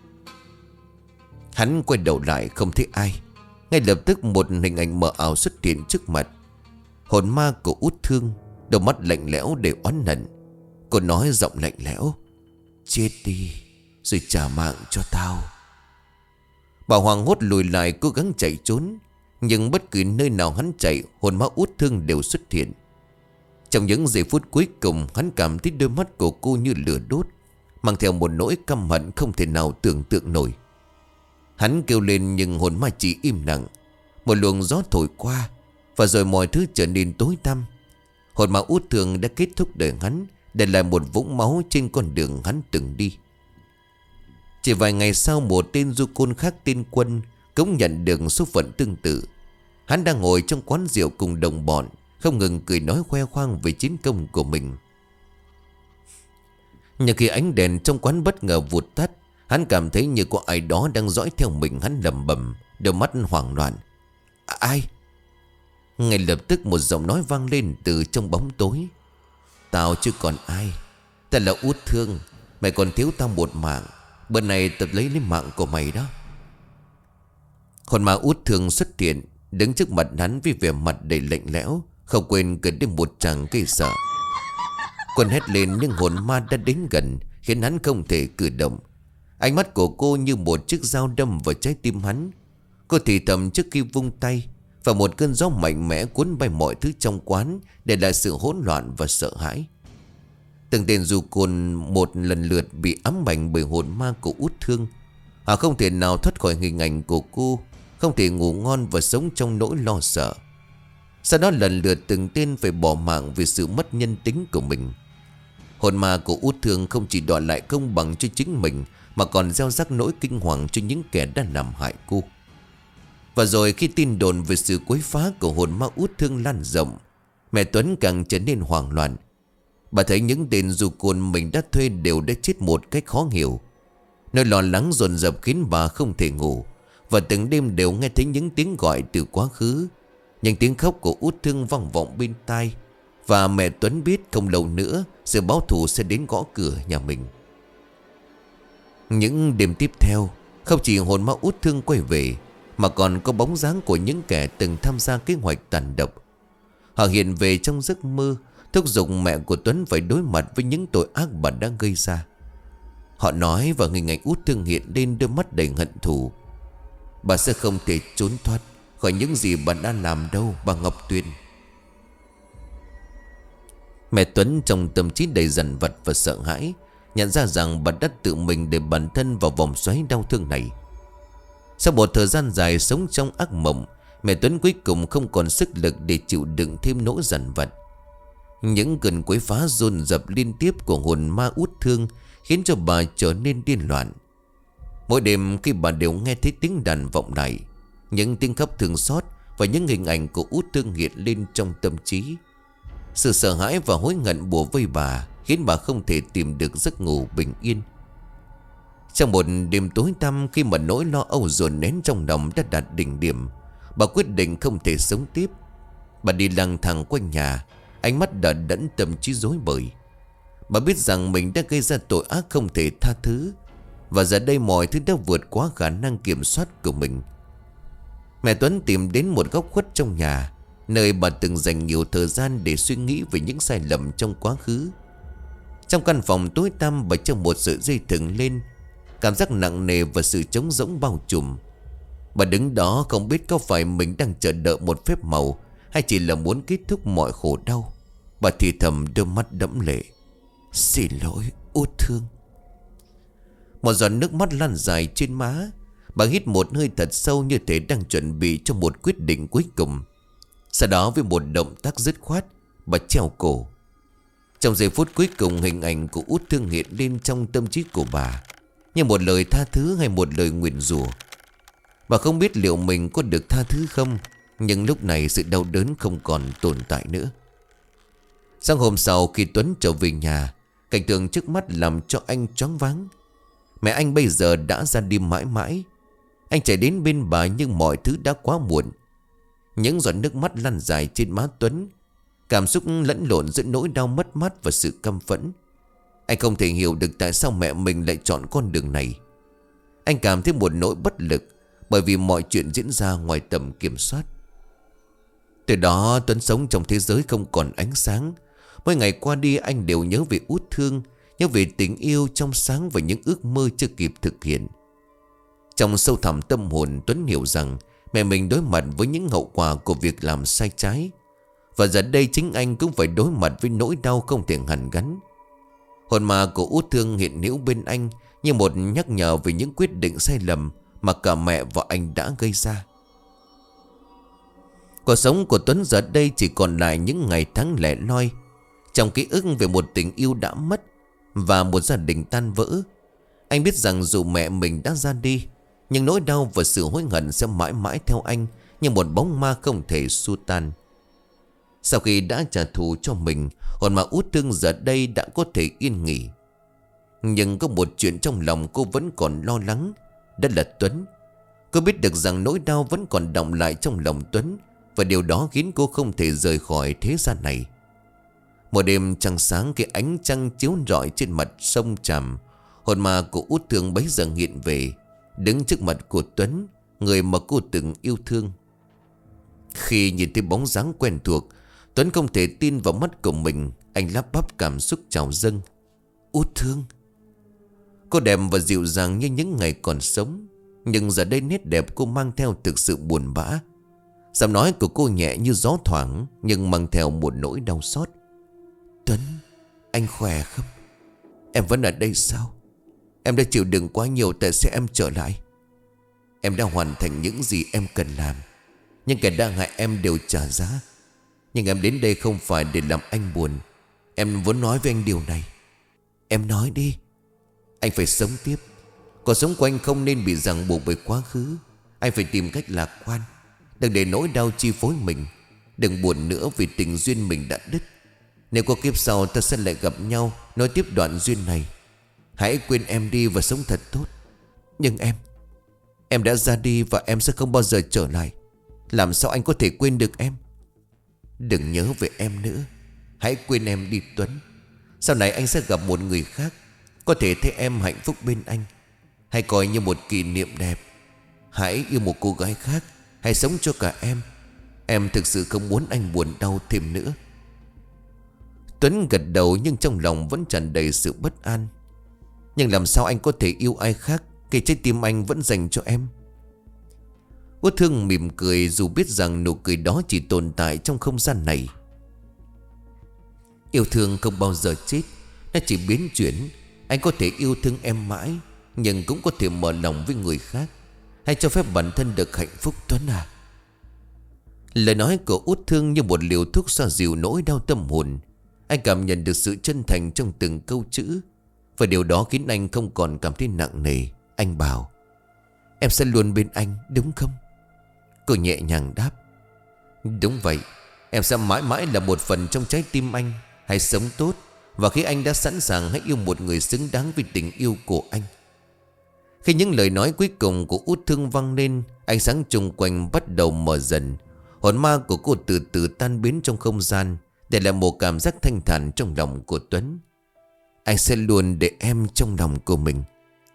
Hắn quay đầu lại không thấy ai. Ngay lập tức một hình ảnh mờ ảo xuất hiện trước mặt. Hồn ma của Út Thương, đôi mắt lạnh lẽo để oán hận. Cô nói giọng lạnh lẽo: chết đi rồi trả mạng cho tao. Bà hoảng hốt lùi lại cố gắng chạy trốn, nhưng bất cứ nơi nào hắn chạy, hồn ma Út Thương đều xuất hiện. Trong những giây phút cuối cùng, hắn cảm thấy đôi mắt của cô như lửa đốt, mang theo một nỗi căm hận không thể nào tưởng tượng nổi. Hắn kêu lên nhưng hồn ma chỉ im lặng. Một luồng gió thổi qua, và rồi mọi thứ trở nên tối tăm. Hồn ma Út Thương đã kết thúc đời hắn, để lại một vũng máu trên con đường hắn từng đi. Chỉ vài ngày sau, một tên du côn khác tên Quân cũng nhận được số phận tương tự. Hắn đang ngồi trong quán rượu cùng đồng bọn, không ngừng cười nói khoe khoang về chiến công của mình. Nhưng khi ánh đèn trong quán bất ngờ vụt tắt, hắn cảm thấy như có ai đó đang dõi theo mình. Hắn lẩm bẩm, đôi mắt hoảng loạn. À, ai? Ngay lập tức một giọng nói vang lên từ trong bóng tối. Tao chứ còn ai. Ta là Út Thương. Mày còn thiếu tao một mạng. Bữa này tập lấy lấy mạng của mày đó. Hồn ma Út Thương xuất hiện, đứng trước mặt hắn với vẻ mặt đầy lạnh lẽo, không quên cười đến một tràng gây sợ. Quân hét lên nhưng hồn ma đã đến gần, khiến hắn không thể cử động. Ánh mắt của cô như một chiếc dao đâm vào trái tim hắn. Cô thì thầm trước khi vung tay, và một cơn gió mạnh mẽ cuốn bay mọi thứ trong quán, để lại sự hỗn loạn và sợ hãi. Từng tên du côn một lần lượt bị ám ảnh bởi hồn ma của Út Thương. Họ không thể nào thoát khỏi hình ảnh của cô, không thể ngủ ngon và sống trong nỗi lo sợ. Sau đó lần lượt từng tên phải bỏ mạng vì sự mất nhân tính của mình. Hồn ma của Út Thương không chỉ đòi lại công bằng cho chính mình, mà còn gieo rắc nỗi kinh hoàng cho những kẻ đã làm hại cô. Và rồi khi tin đồn về sự quấy phá của hồn ma Út Thương lan rộng, mẹ Tuấn càng trở nên hoảng loạn. Bà thấy những tên du côn mình đã thuê đều đã chết một cách khó hiểu. Nỗi lo lắng dồn dập khiến bà không thể ngủ, và từng đêm đều nghe thấy những tiếng gọi từ quá khứ. Những tiếng khóc của Út Thương vang vọng bên tai. Và mẹ Tuấn biết không lâu nữa sự báo thù sẽ đến gõ cửa nhà mình. Những đêm tiếp theo, không chỉ hồn ma Út Thương quay về, mà còn có bóng dáng của những kẻ từng tham gia kế hoạch tàn độc. Họ hiện về trong giấc mơ, thúc giục mẹ của Tuấn phải đối mặt với những tội ác bà đã gây ra. Họ nói và hình ảnh Út Thương hiện lên đôi mắt đầy hận thù. Bà sẽ không thể trốn thoát khỏi những gì bà đã làm đâu, bà Ngọc Tuyền. Mẹ Tuấn trong tâm trí đầy dằn vặt và sợ hãi, nhận ra rằng bà đã tự mình để bản thân vào vòng xoáy đau thương này. Sau một thời gian dài sống trong ác mộng, mẹ Tuấn cuối cùng không còn sức lực để chịu đựng thêm nỗi dằn vặt. Những cơn quấy phá dồn dập liên tiếp của hồn ma Út Thương khiến cho bà trở nên điên loạn. Mỗi đêm khi bà đều nghe thấy tiếng đàn vọng lại, những tiếng khóc thương xót và những hình ảnh của Út Thương hiện lên trong tâm trí. Sự sợ hãi và hối hận bủa vây bà, khiến bà không thể tìm được giấc ngủ bình yên. Trong một đêm tối tăm, khi mà nỗi lo âu dồn nén trong lòng đã đạt đỉnh điểm, bà quyết định không thể sống tiếp. Bà đi lang thang quanh nhà, ánh mắt đờ đẫn, tâm trí rối bời. Bà biết rằng mình đã gây ra tội ác không thể tha thứ, và giờ đây mọi thứ đã vượt quá khả năng kiểm soát của mình. Mẹ Tuấn tìm đến một góc khuất trong nhà, nơi bà từng dành nhiều thời gian để suy nghĩ về những sai lầm trong quá khứ. Trong căn phòng tối tăm, bà treo một sợi dây thừng lên, cảm giác nặng nề và sự trống rỗng bao trùm. Bà đứng đó không biết có phải mình đang chờ đợi một phép màu, hay chỉ là muốn kết thúc mọi khổ đau. Bà thì thầm, đôi mắt đẫm lệ. Xin lỗi Út Thương. Một giọt nước mắt lan dài trên má. Bà hít một hơi thật sâu, như thể đang chuẩn bị cho một quyết định cuối cùng. Sau đó với một động tác dứt khoát, bà treo cổ. Trong giây phút cuối cùng, hình ảnh của Út Thương hiện lên trong tâm trí của bà, như một lời tha thứ hay một lời nguyền rủa. Bà không biết liệu mình có được tha thứ không, nhưng lúc này sự đau đớn không còn tồn tại nữa. Sáng hôm sau, khi Tuấn trở về nhà, cảnh tượng trước mắt làm cho anh choáng váng. Mẹ anh bây giờ đã ra đi mãi mãi. Anh chạy đến bên bà nhưng mọi thứ đã quá muộn. Những giọt nước mắt lăn dài trên má Tuấn, cảm xúc lẫn lộn giữa nỗi đau mất mát và sự căm phẫn. Anh không thể hiểu được tại sao mẹ mình lại chọn con đường này. Anh cảm thấy một nỗi bất lực, bởi vì mọi chuyện diễn ra ngoài tầm kiểm soát. Từ đó Tuấn sống trong thế giới không còn ánh sáng. Mỗi ngày qua đi, anh đều nhớ về Út Thương, nhớ về tình yêu trong sáng và những ước mơ chưa kịp thực hiện. Trong sâu thẳm tâm hồn, Tuấn hiểu rằng mẹ mình đối mặt với những hậu quả của việc làm sai trái, và giờ đây chính anh cũng phải đối mặt với nỗi đau không thể hàn gắn. Hồn ma của Út Thương hiện hữu bên anh như một nhắc nhở về những quyết định sai lầm mà cả mẹ và anh đã gây ra. Cuộc sống của Tuấn giờ đây chỉ còn lại những ngày tháng lẻ loi, trong ký ức về một tình yêu đã mất và một gia đình tan vỡ. Anh biết rằng dù mẹ mình đã ra đi, nhưng nỗi đau và sự hối hận sẽ mãi mãi theo anh như một bóng ma không thể xua tan. Sau khi đã trả thù cho mình, hồn ma Út Thương giờ đây đã có thể yên nghỉ. Nhưng có một chuyện trong lòng cô vẫn còn lo lắng. Đó là Tuấn. Cô biết được rằng nỗi đau vẫn còn đọng lại trong lòng Tuấn, và điều đó khiến cô không thể rời khỏi thế gian này. Một đêm trăng sáng, khi ánh trăng chiếu rọi trên mặt sông Tràm, hồn ma của Út Thương bấy giờ hiện về, đứng trước mặt của Tuấn, người mà cô từng yêu thương. Khi nhìn thấy bóng dáng quen thuộc, Tuấn không thể tin vào mắt của mình. Anh lắp bắp cảm xúc trào dâng. Út Thương. Cô đẹp và dịu dàng như những ngày còn sống, nhưng giờ đây nét đẹp cô mang theo thực sự buồn bã. Giọng nói của cô nhẹ như gió thoảng, nhưng mang theo một nỗi đau xót. Tuấn, anh khỏe không? Em vẫn ở đây sao? Em đã chịu đựng quá nhiều, tại sao em trở lại? Em đã hoàn thành những gì em cần làm, nhưng kẻ đa hại em đều trả giá. Nhưng em đến đây không phải để làm anh buồn. Em muốn nói với anh điều này. Em nói đi. Anh phải sống tiếp. Cuộc sống của anh không nên bị ràng buộc bởi quá khứ. Anh phải tìm cách lạc quan. Đừng để nỗi đau chi phối mình. Đừng buồn nữa vì tình duyên mình đã đứt. Nếu có kiếp sau ta sẽ lại gặp nhau, nói tiếp đoạn duyên này. Hãy quên em đi và sống thật tốt. Nhưng em Em đã ra đi và em sẽ không bao giờ trở lại. Làm sao anh có thể quên được em? Đừng nhớ về em nữa. Hãy quên em đi Tuấn. Sau này anh sẽ gặp một người khác, có thể thấy em hạnh phúc bên anh. Hãy coi như một kỷ niệm đẹp. Hãy yêu một cô gái khác. Hãy sống cho cả em. Em thực sự không muốn anh buồn đau thêm nữa. Tuấn gật đầu, nhưng trong lòng vẫn tràn đầy sự bất an. Nhưng làm sao anh có thể yêu ai khác khi trái tim anh vẫn dành cho em? Út Thương mỉm cười, dù biết rằng nụ cười đó chỉ tồn tại trong không gian này. Yêu thương không bao giờ chết, nó chỉ biến chuyển. Anh có thể yêu thương em mãi, nhưng cũng có thể mở lòng với người khác. Hãy cho phép bản thân được hạnh phúc Tuấn à. Lời nói của Út Thương như một liều thuốc xoa dịu nỗi đau tâm hồn. Anh cảm nhận được sự chân thành trong từng câu chữ, và điều đó khiến anh không còn cảm thấy nặng nề. Anh bảo: em sẽ luôn bên anh đúng không? Cô nhẹ nhàng đáp: đúng vậy. Em sẽ mãi mãi là một phần trong trái tim anh. Hãy sống tốt, và khi anh đã sẵn sàng, hãy yêu một người xứng đáng với tình yêu của anh. Khi những lời nói cuối cùng của Út Thương vang lên, ánh sáng chung quanh bắt đầu mờ dần. Hồn ma của cô từ từ tan biến trong không gian, để lại một cảm giác thanh thản trong lòng của Tuấn. Anh sẽ luôn để em trong lòng của mình.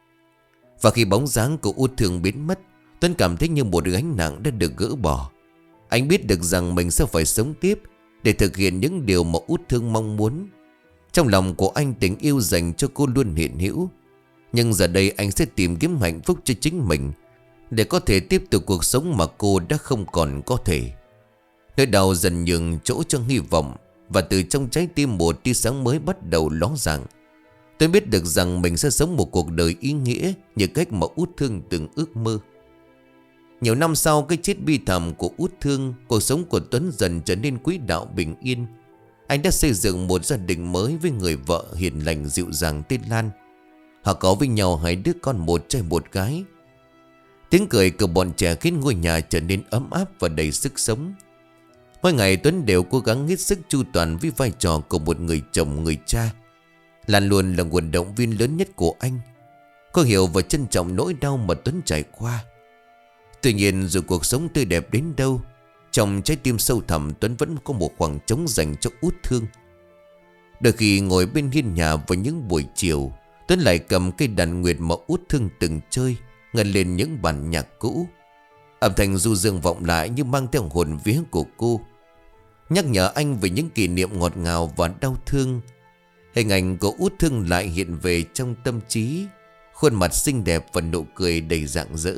Và khi bóng dáng của Út Thương biến mất, Tuấn cảm thấy như một gánh nặng đã được gỡ bỏ. Anh biết được rằng mình sẽ phải sống tiếp để thực hiện những điều mà Út Thương mong muốn. Trong lòng của anh, tình yêu dành cho cô luôn hiện hữu. Nhưng giờ đây anh sẽ tìm kiếm hạnh phúc cho chính mình, để có thể tiếp tục cuộc sống mà cô đã không còn có thể. Nỗi đau dần nhường chỗ cho hy vọng, và từ trong trái tim một tia sáng mới bắt đầu ló dạng. Tôi biết được rằng mình sẽ sống một cuộc đời ý nghĩa như cách mà Út Thương từng ước mơ. Nhiều năm sau cái chết bi thảm của Út Thương, cuộc sống của Tuấn dần trở nên quỹ đạo bình yên. Anh đã xây dựng một gia đình mới với người vợ hiền lành dịu dàng tên Lan. Họ có với nhau hai đứa con, một trai một gái. Tiếng cười của bọn trẻ khiến ngôi nhà trở nên ấm áp và đầy sức sống. Mỗi ngày Tuấn đều cố gắng hết sức chu toàn với vai trò của một người chồng, người cha. Lan luôn là nguồn động viên lớn nhất của anh. Cô hiểu và trân trọng nỗi đau mà Tuấn trải qua. Tuy nhiên, dù cuộc sống tươi đẹp đến đâu, trong trái tim sâu thẳm Tuấn vẫn có một khoảng trống dành cho Út Thương. Đôi khi ngồi bên hiên nhà vào những buổi chiều, Tuấn lại cầm cây đàn nguyệt mà Út Thương từng chơi, ngân lên những bản nhạc cũ. Âm thanh du dương vọng lại như mang theo hồn vía của cô, nhắc nhở anh về những kỷ niệm ngọt ngào và đau thương. Hình ảnh của Út Thương lại hiện về trong tâm trí, khuôn mặt xinh đẹp và nụ cười đầy rạng rỡ.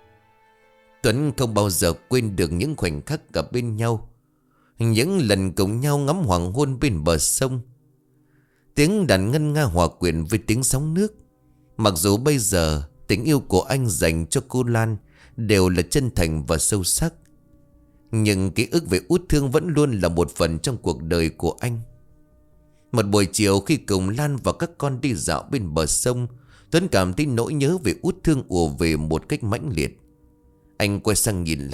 Tuấn không bao giờ quên được những khoảnh khắc gặp bên nhau, những lần cùng nhau ngắm hoàng hôn bên bờ sông. Tiếng đàn ngân nga hòa quyện với tiếng sóng nước. Mặc dù bây giờ tình yêu của anh dành cho cô Lan đều là chân thành và sâu sắc, nhưng ký ức về Út Thương vẫn luôn là một phần trong cuộc đời của anh. Một buổi chiều khi cùng Lan và các con đi dạo bên bờ sông, Tuấn cảm thấy nỗi nhớ về Út Thương ùa về một cách mãnh liệt. Anh quay sang nhìn Lan,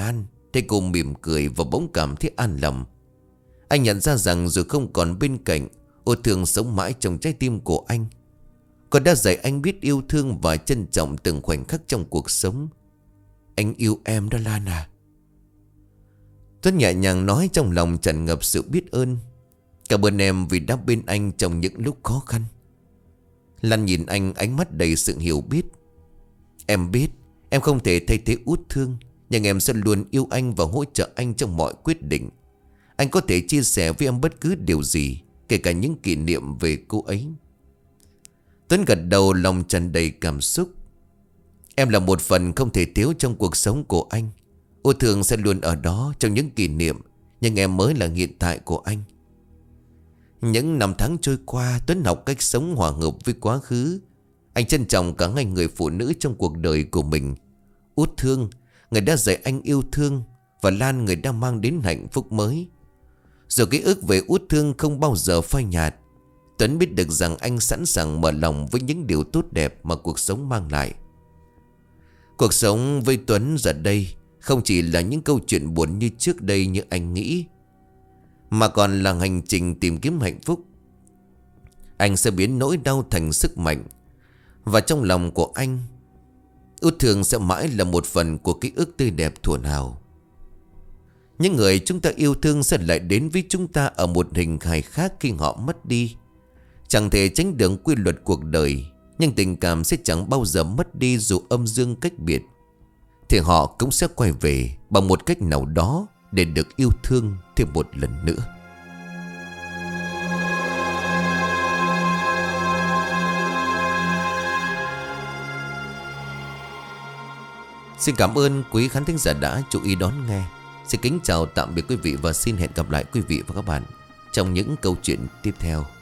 Thấy cô mỉm cười và bỗng cảm thấy an lòng. Anh nhận ra rằng dù không còn bên cạnh, Ô Thương sống mãi trong trái tim của anh. Cô đã dạy anh biết yêu thương và trân trọng từng khoảnh khắc trong cuộc sống. Anh yêu em đó Lan à. Tuấn nhẹ nhàng nói, trong lòng tràn ngập sự biết ơn. Cảm ơn em vì đã bên anh trong những lúc khó khăn. Lan nhìn anh, ánh mắt đầy sự hiểu biết. Em biết em không thể thay thế Út Thương, nhưng em sẽ luôn yêu anh và hỗ trợ anh trong mọi quyết định. Anh có thể chia sẻ với em bất cứ điều gì, kể cả những kỷ niệm về cô ấy. Tuấn gật đầu, lòng tràn đầy cảm xúc. Em là một phần không thể thiếu trong cuộc sống của anh. Út Thương sẽ luôn ở đó trong những kỷ niệm, nhưng em mới là hiện tại của anh. Những năm tháng trôi qua, Tuấn học cách sống hòa hợp với quá khứ. Anh trân trọng cả ngay người phụ nữ trong cuộc đời của mình. Út Thương, người đã dạy anh yêu thương, và Lan, người đã mang đến hạnh phúc mới. Rồi ký ức về Út Thương không bao giờ phai nhạt. Tuấn biết được rằng anh sẵn sàng mở lòng với những điều tốt đẹp mà cuộc sống mang lại. Cuộc sống với Tuấn giờ đây không chỉ là những câu chuyện buồn như trước đây như anh nghĩ, mà còn là hành trình tìm kiếm hạnh phúc. Anh sẽ biến nỗi đau thành sức mạnh, và trong lòng của anh, Út Thương sẽ mãi là một phần của ký ức tươi đẹp thuở nào. Những người chúng ta yêu thương sẽ lại đến với chúng ta ở một hình hài khác khi họ mất đi. Chẳng thể tránh được quy luật cuộc đời, nhưng tình cảm sẽ chẳng bao giờ mất đi dù âm dương cách biệt. Thì họ cũng sẽ quay về bằng một cách nào đó để được yêu thương thêm một lần nữa. Xin cảm ơn quý khán thính giả đã chú ý đón nghe. Xin kính chào tạm biệt quý vị và xin hẹn gặp lại quý vị và các bạn trong những câu chuyện tiếp theo.